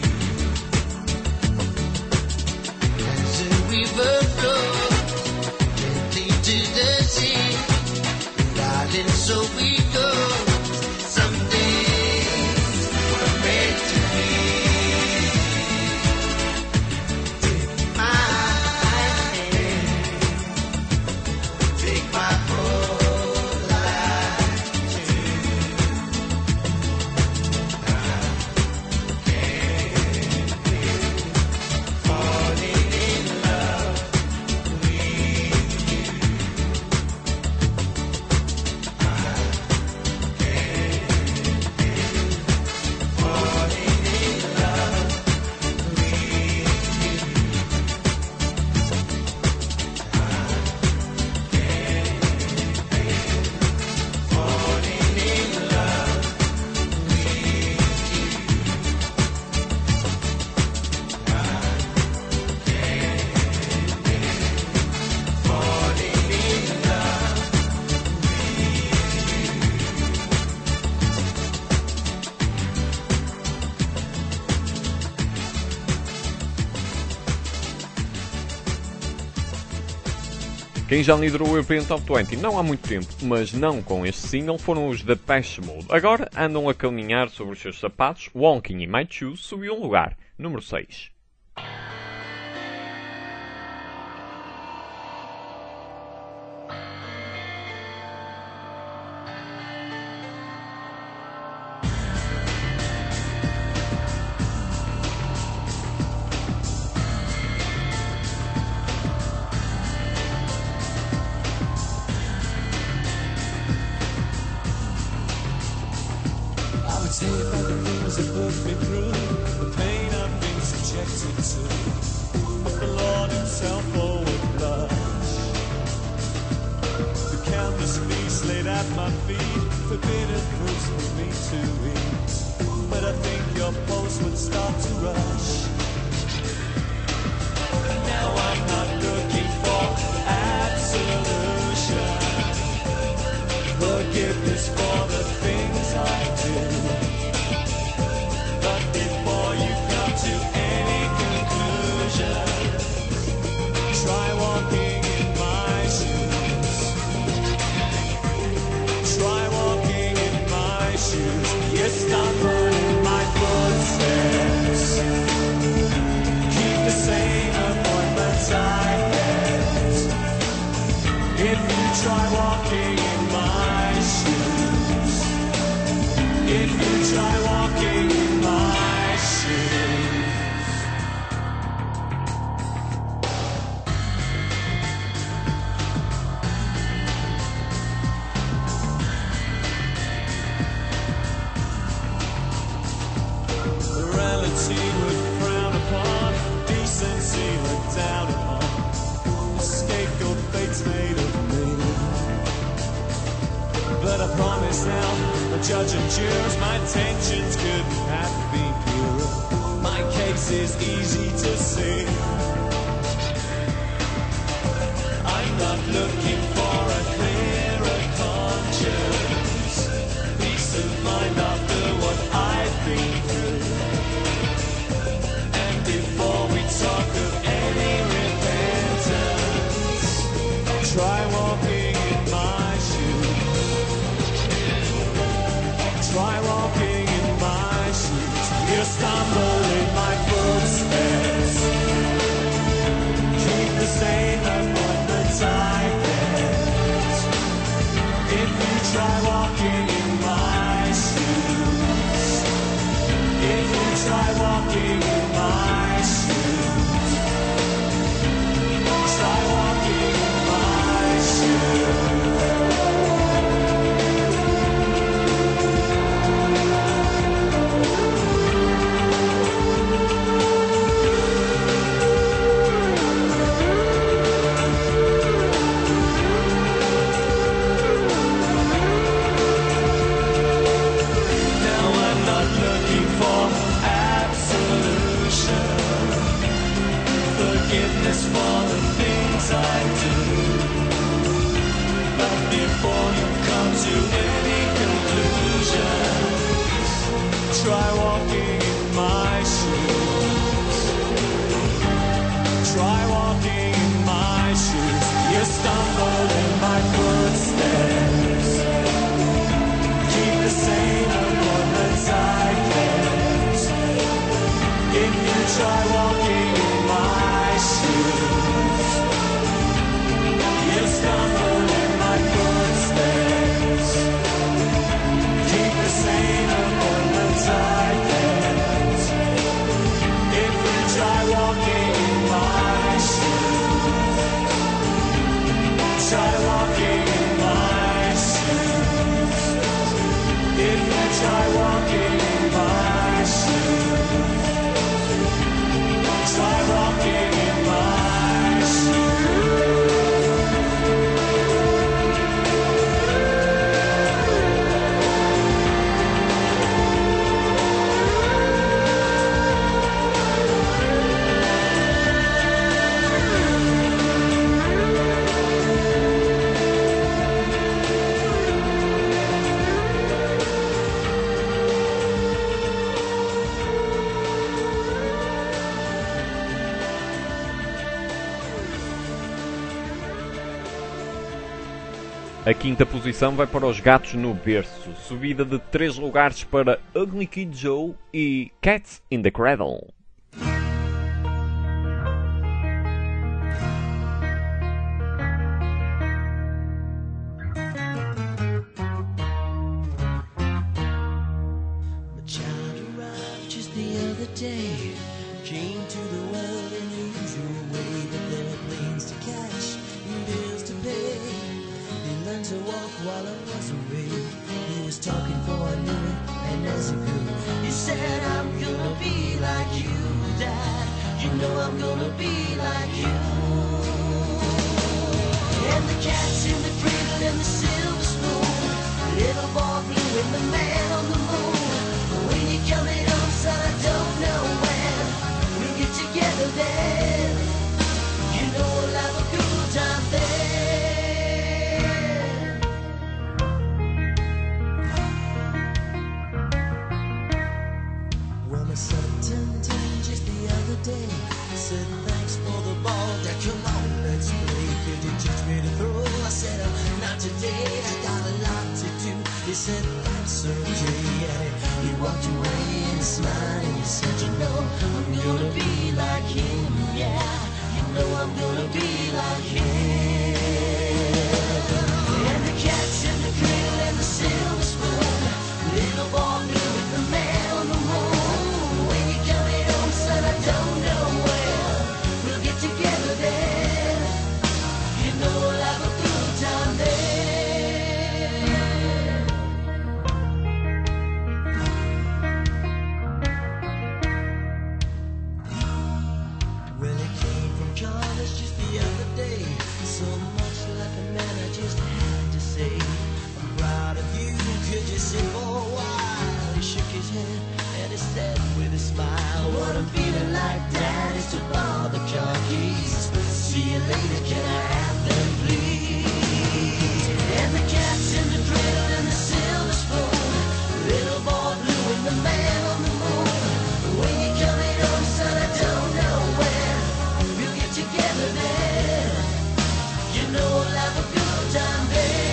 As a river flows gently to the sea, darling, so we go. Some things were meant to be. Take my hand, take my whole life too. Falling in love with you. Falling in love with you. Falling in love with you. Falling in love Quem já liderou o European Top 20 não há muito tempo, mas não com este single, foram os Depeche Mode. Agora andam a caminhar sobre os seus sapatos. Walking in My Shoes subiu um lugar, número 6. I would say about the things that put me through, the pain I've been subjected to. But the Lord Himself would blush. The countless feasts laid at my feet, forbidden fruits for me to eat. But I think your pulse would start to rush. Now I'm not looking for absolution, forgiveness for the things I do. But before you come to any conclusion, try walking in my shoes. Try walking in my shoes. Yes, start running my footsteps. Loyalty was frowned upon, decency looked down upon. The scapegoat fate's made of me. But I promise now, the judge and jurors, my intentions couldn't have been purer. My case is easy to see. I'm not looking for a clearer conscience, peace of mind after what I've been through. And before we talk of any repentance, try walking in my shoes. Try walking in my shoes. You stumble in my footsteps. Keep the same appointments I kept. If you try walking in my shoes, if you try walking in my shoes, try walking in my shoes. Now I'm not looking for absolution, forgiveness for the things I do. But before you come to any conclusions, try walking in my shoes. Try walking in my shoes. You stumble in my footsteps. Keep the same appointments I kept. If you try walking in my shoes, you stumble in my footsteps. Keep the same appointments I kept. If you try walking in my shoes, try walking in my shoes. If you try walking in my shoes, try walking in my shoes. A quinta posição vai para os Gatos no Berço, subida de 3 lugares para Ugly Kid Joe e Cats in the Cradle. My child arrived just the other day. Came to the world in the usual way, but there were planes to catch and bills to pay. He learned to walk while I was away. He was talking for I knew it, and as he grew, he said, I'm gonna be like you, Dad. You know I'm gonna be like you. And the cat's in the cradle and the silver spoon, little boy blue and the man on the moon. When you coming home, son, I don't know when we'll get together then. You know we'll have a good time then. Well, my son turned 10 just the other day. Said thanks for the ball, Dad, come on, let's play. Could you teach me to throw? I said, not today, I got a lot to do. He said, that's okay, yeah. He walked away and smiled and he said, you know, I'm gonna be like him, yeah. You know I'm gonna be like him. And the cat's in the cradle and the silver spoon, little boy blue with the man on the moon. When you coming home, son, I don't know when we'll get together then. You know we'll have a good time then. to borrow the car keys. See you later, can I have them, please? And the cat's in the cradle and the silver spoon. Little boy blue and the man on the moon. When you coming home, son, I don't know when. We'll get together then. You know we'll have a good time then.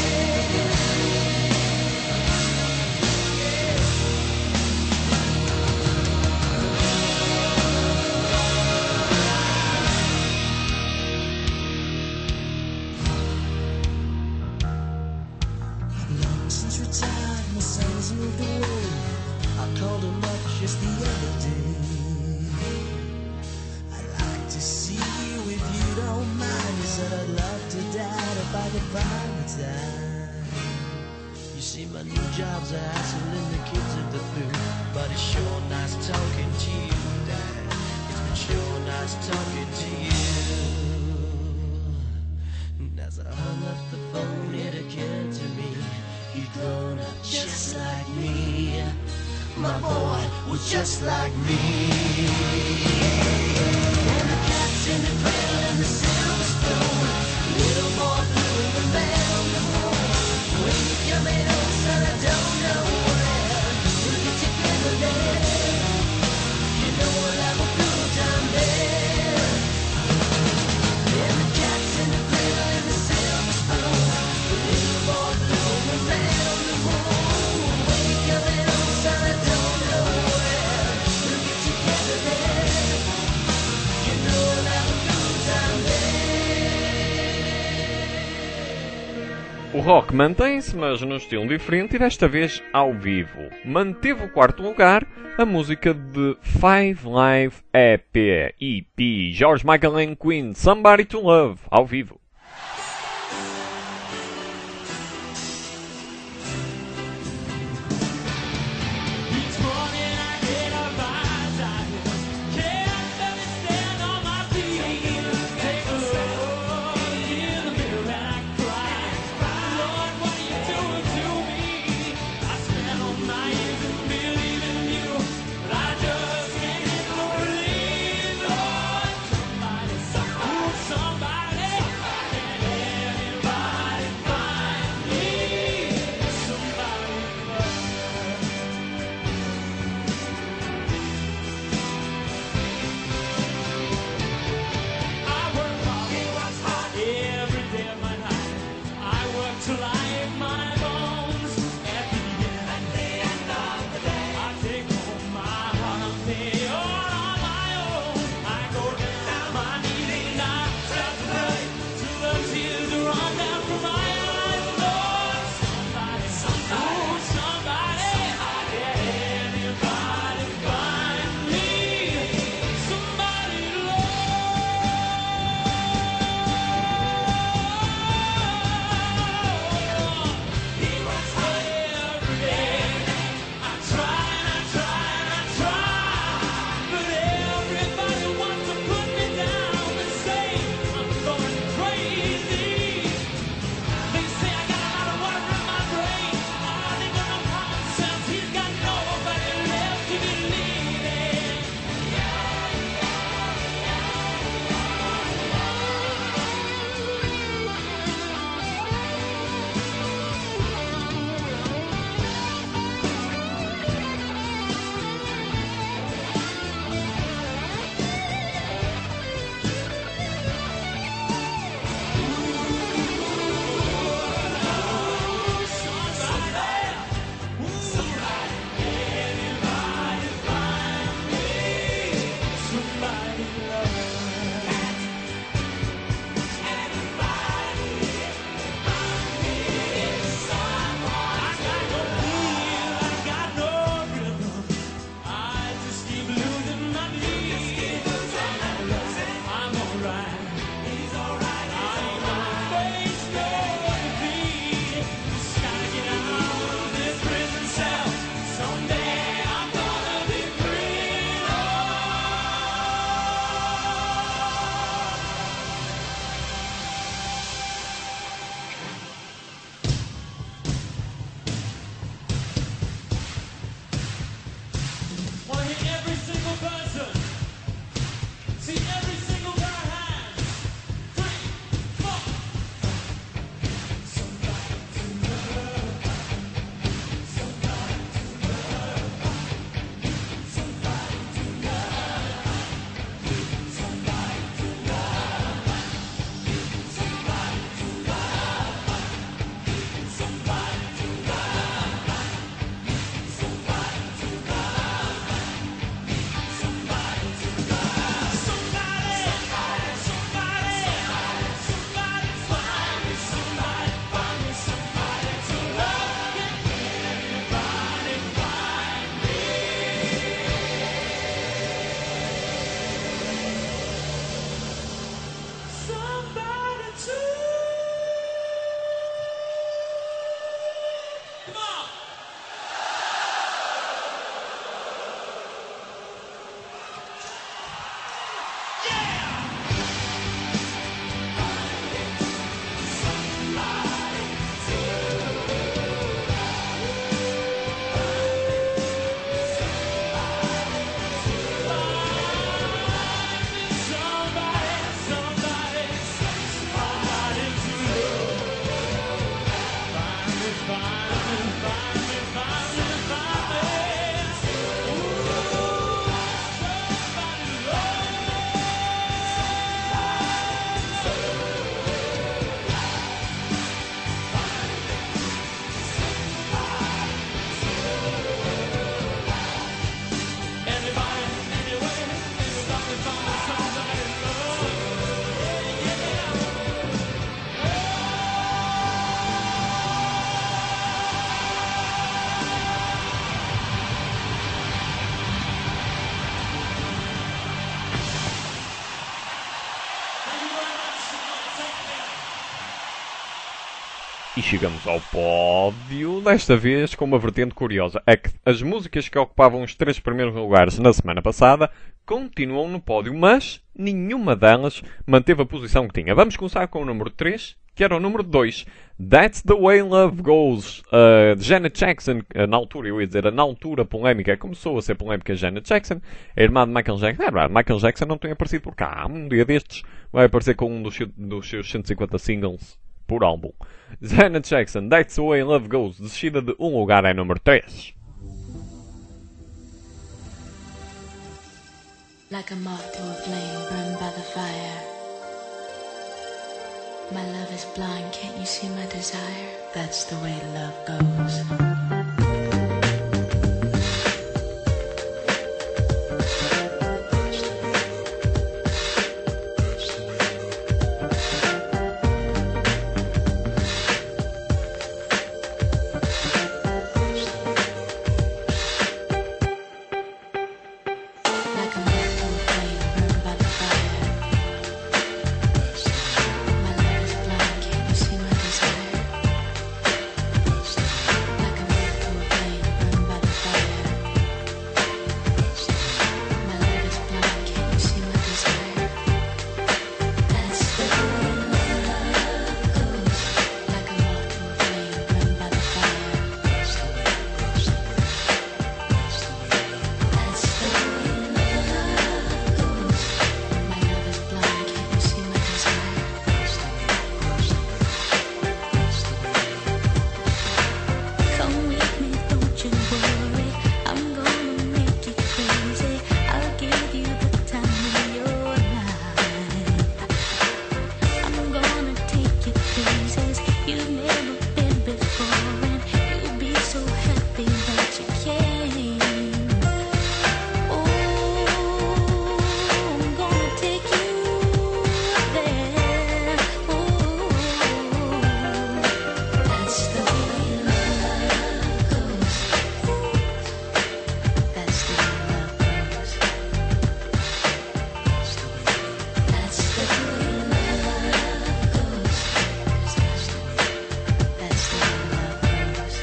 Long since retired, my son's moved away. I called him up just the other day. I'd like to see you if you don't mind. He said I'd love to, Dad, if I could find the time. You see, my new job's a hassle and the kids are the flu. But it's sure nice talking to you, Dad. It's been sure nice talking to you. And as I hung up the phone, it occurred to me you'd grown up just like me. My boy was just like me. And the cat's in the cradle and the silver spoon. Little boy blue and the man on the moon. When you coming home, son, I don't know when. We'll get together then. You know we'll have a good time then. And the cat's in the cradle and the silver spoon. Little boy blue and the man on the moon. When you coming home, son, I don't know when. We'll get together then. You know we'll have a good time then. O rock mantém-se, mas num estilo diferente e desta vez ao vivo. Manteve o quarto lugar a música de Five Live EP, George Michael and Queen, Somebody to Love, ao vivo. Each morning I get up, I can't let me stand on my feet. Take a look in the mirror and I cry. Lord, what are you doing to me? I spent all my years believing you, but I just can't believe, Lord. Somebody, somebody. E chegamos ao pódio, desta vez com uma vertente curiosa. É que as músicas que ocupavam os 3 primeiros lugares na semana passada continuam no pódio, mas nenhuma delas manteve a posição que tinha. Vamos começar com o número 3, que era o número 2. That's the Way Love Goes. Janet Jackson, na altura, eu ia dizer, na altura polémica, começou a ser polémica Janet Jackson, a irmã de Michael Jackson. É verdade, Michael Jackson não tem aparecido por cá. Um dia destes vai aparecer com um dos seus 150 singles por álbum. Janet Jackson, That's the Way Love Goes, descida de um lugar é número 3. Like a moth to a flame burned by the fire. My love is blind, can't you see my desire? That's the way love goes. Like a moth to a flame burned by the fire. My love is blind, can't you see my desire? Like a moth to a flame burned by the fire. My love is blind, can't you see my desire? That's the way love goes. Like a moth to a flame burned by the fire. That's the way love goes. My love is blind, can't you see my desire? Come with me, don't you worry. I'm gonna make you crazy. I'll give you the time of your life. I'm gonna take you places you've never been before, and you'll be so happy that you came. Oh, I'm gonna take you there. Oh, that's the way love goes. That's the way love goes. That's the way love goes. That's the way love goes.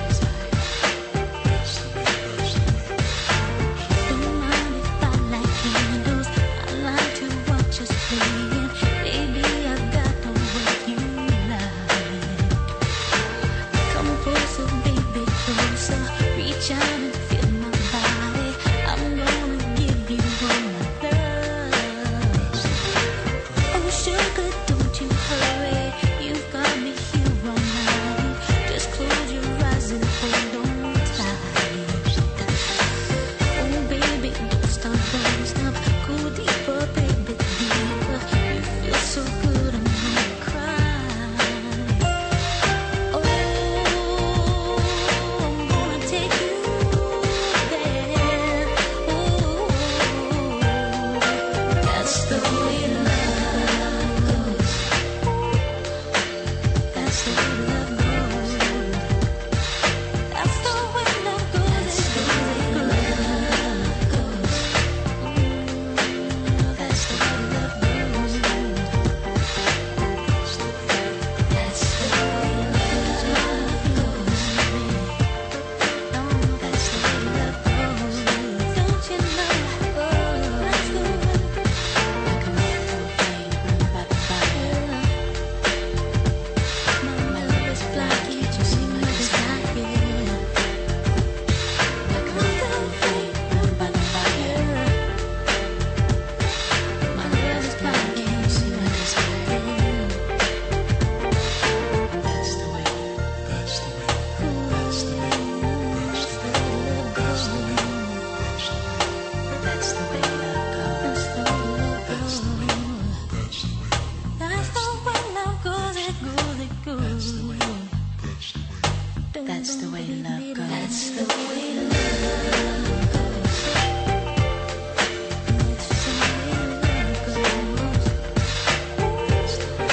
Don't mind if I light candles. I like to watch us playing. Baby, I've got the what you like. Come closer, baby, closer. Reach out and feel my body. I'm gonna give you all my love. Oh, sugar, don't you hurry. You've got me here all night. Just close your eyes and hold on tight. Oh, baby, don't stop, don't stop. Go deeper, baby, deeper. You feel so good, I'm gonna cry. Oh, I'm gonna take you there. Oh, that's the way love goes. That's the way love goes. That's the way love goes. That's the way love goes. That's the way love goes. That's the way love goes. That's the way love goes. Don't you know? That's the way. Like a moth to a flame burned by the fire. My love is blind, can't you see my desire? Like a moth to a flame burned by the fire. My love is blind, can't you see my desire? That's the way. That's the way. That's the way. That's the way. That's the way love goes. That's the way. That's the way love goes. It goes. It goes. That's the way love goes. That's the way love goes. That's the way love goes. That's the way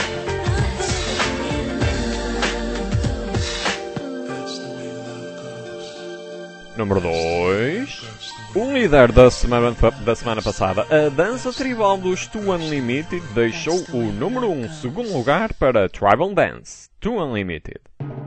love goes. Número 2. O líder da semana passada, a dança tribal dos Two Unlimited, deixou o número 1 segundo lugar para Tribal Dance. to Unlimited.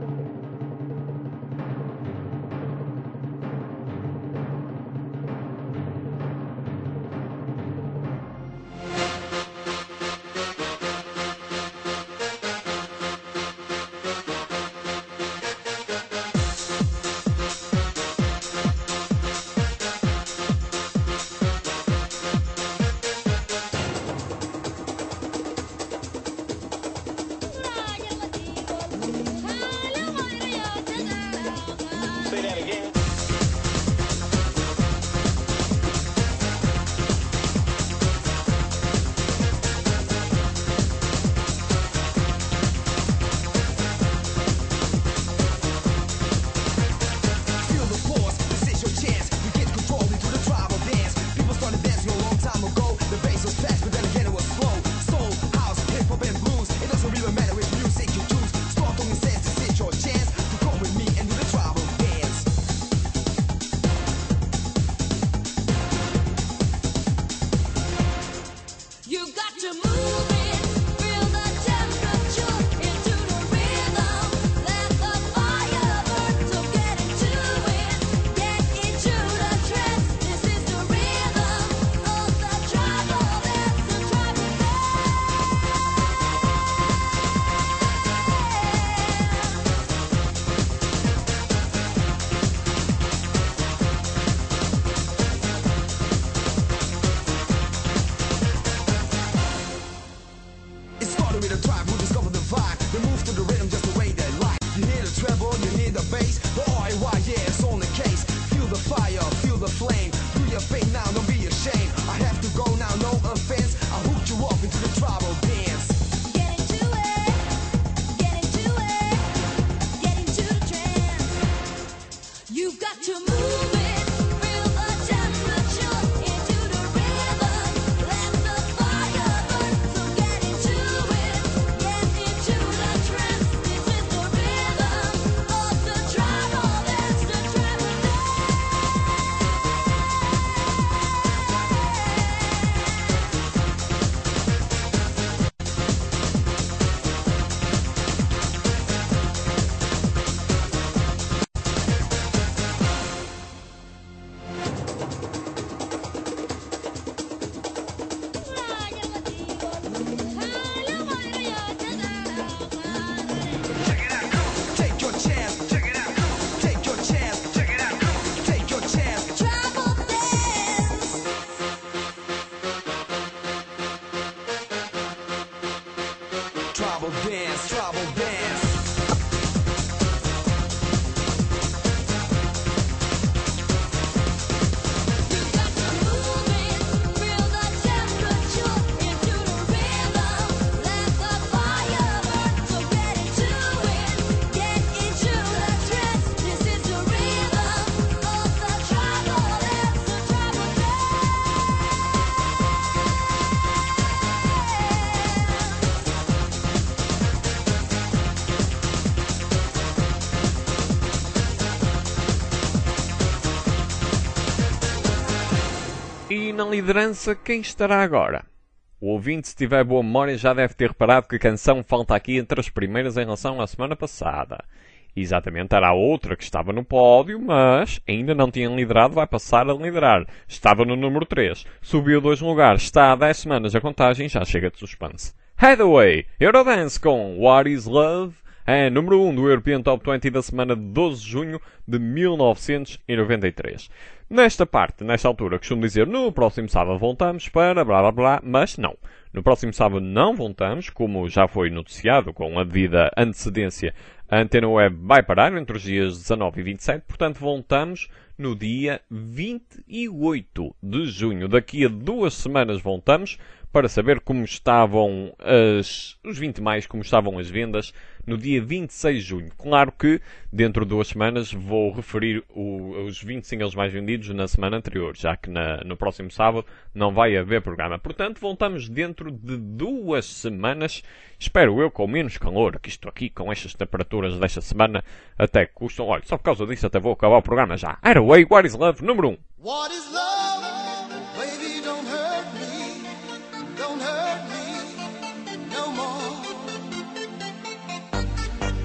Feel the force, this is your chance. You get control into the tribal dance. People started dancing a long time ago. The bass was fast, but then again it was slow. Soul, house, hip hop, and blues. It doesn't really matter which music you choose. Start on your sense, this is your chance to come with me and do the tribal dance. You got to move it, feel the temperature into the rhythm. Let the fire burn, so get into it, get into the trance. This is the rhythm of the tribal dance, the tribal It started with a tribe who discovered the vibe. They move to the rhythm just the way they like. You hear the treble, you hear the bass. The RIY, yeah, it's on the case. Feel the fire, feel the flame. Do your thing now, don't be ashamed. I have to go now, no offense. I hooked you up into the tribal dance. Get into it, get into it, get into the trance. You've got to move it, feel the temperature into the rhythm. Let the fire burn, so get into it, get into the trance. This is the rhythm of the tribal dance, the tribal Take your chance, check it out. Take your chance, check it out. Take your chance. tribal dance. Tribal dance, tribal dance. You got to move it, feel the temperature into the rhythm. Let the fire burn, so get into it, get into the trance. This is the rhythm of the tribal dance, the tribal E na liderança, quem estará agora? O ouvinte, se tiver boa memória, já deve ter reparado que a canção falta aqui entre as primeiras em relação à semana passada. Exatamente, era a outra que estava no pódio, mas ainda não tinha liderado, vai passar a liderar. Estava no número 3, subiu 2 lugares, está há 10 semanas a contagem, já chega de suspense. Hathaway, Eurodance com What Is Love, é número 1 do European Top 20 da semana de 12 de junho de 1993. Nesta parte, nesta altura, costumo dizer, no próximo sábado voltamos para blá blá blá, mas não. No próximo sábado não voltamos, como já foi noticiado com a devida antecedência. A Antena Web vai parar entre os dias 19 e 27, portanto voltamos no dia 28 de junho. Daqui a 2 semanas voltamos para saber como estavam os 20 mais, como estavam as vendas no dia 26 de junho. Claro que dentro de 2 semanas vou referir os 20 singles mais vendidos na semana anterior, já que no próximo sábado não vai haver programa. Portanto, voltamos dentro de 2 semanas, espero eu, com menos calor, que isto aqui, com estas temperaturas desta semana, até custam. Olha, só por causa disso até vou acabar o programa já. Hathaway, What Is Love, número 1. What is love? Baby, don't hurt me. Don't hurt me no more.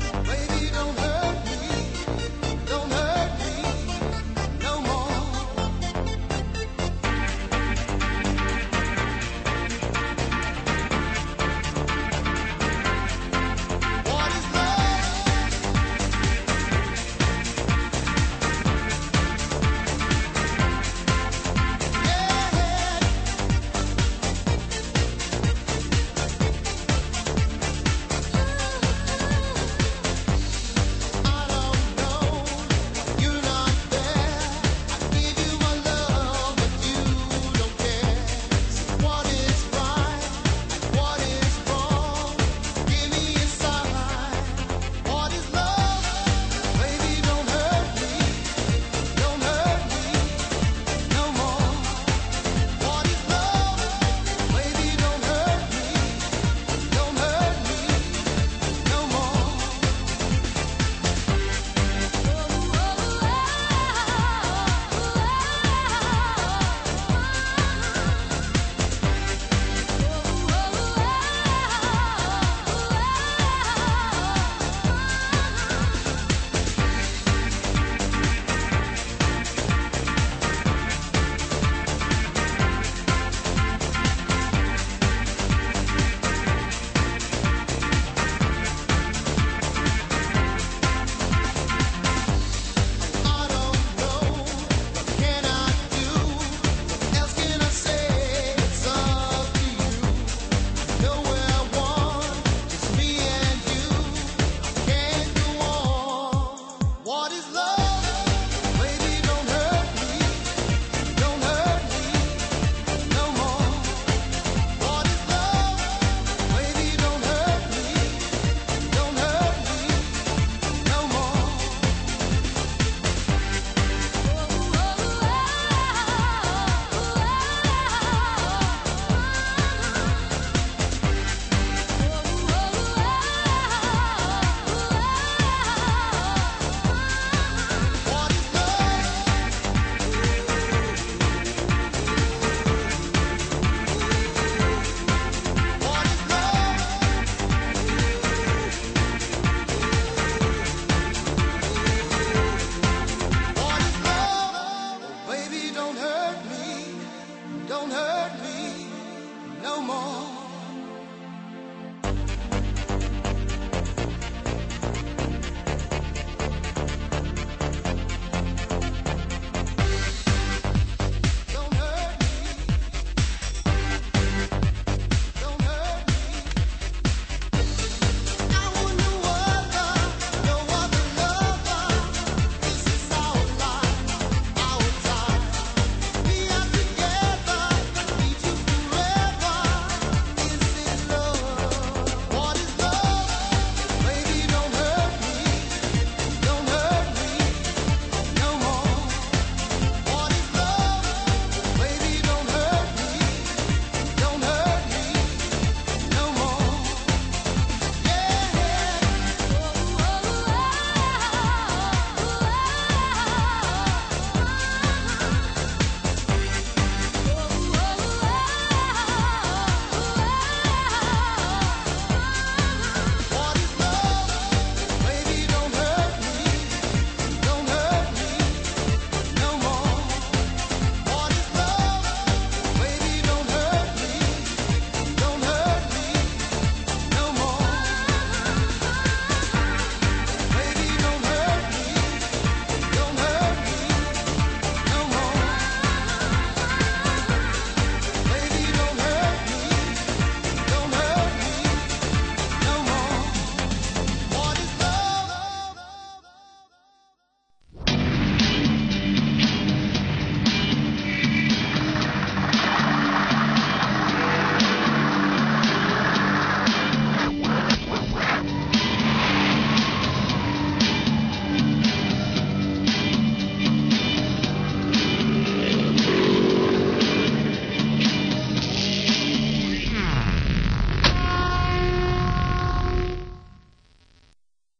hurt me no more.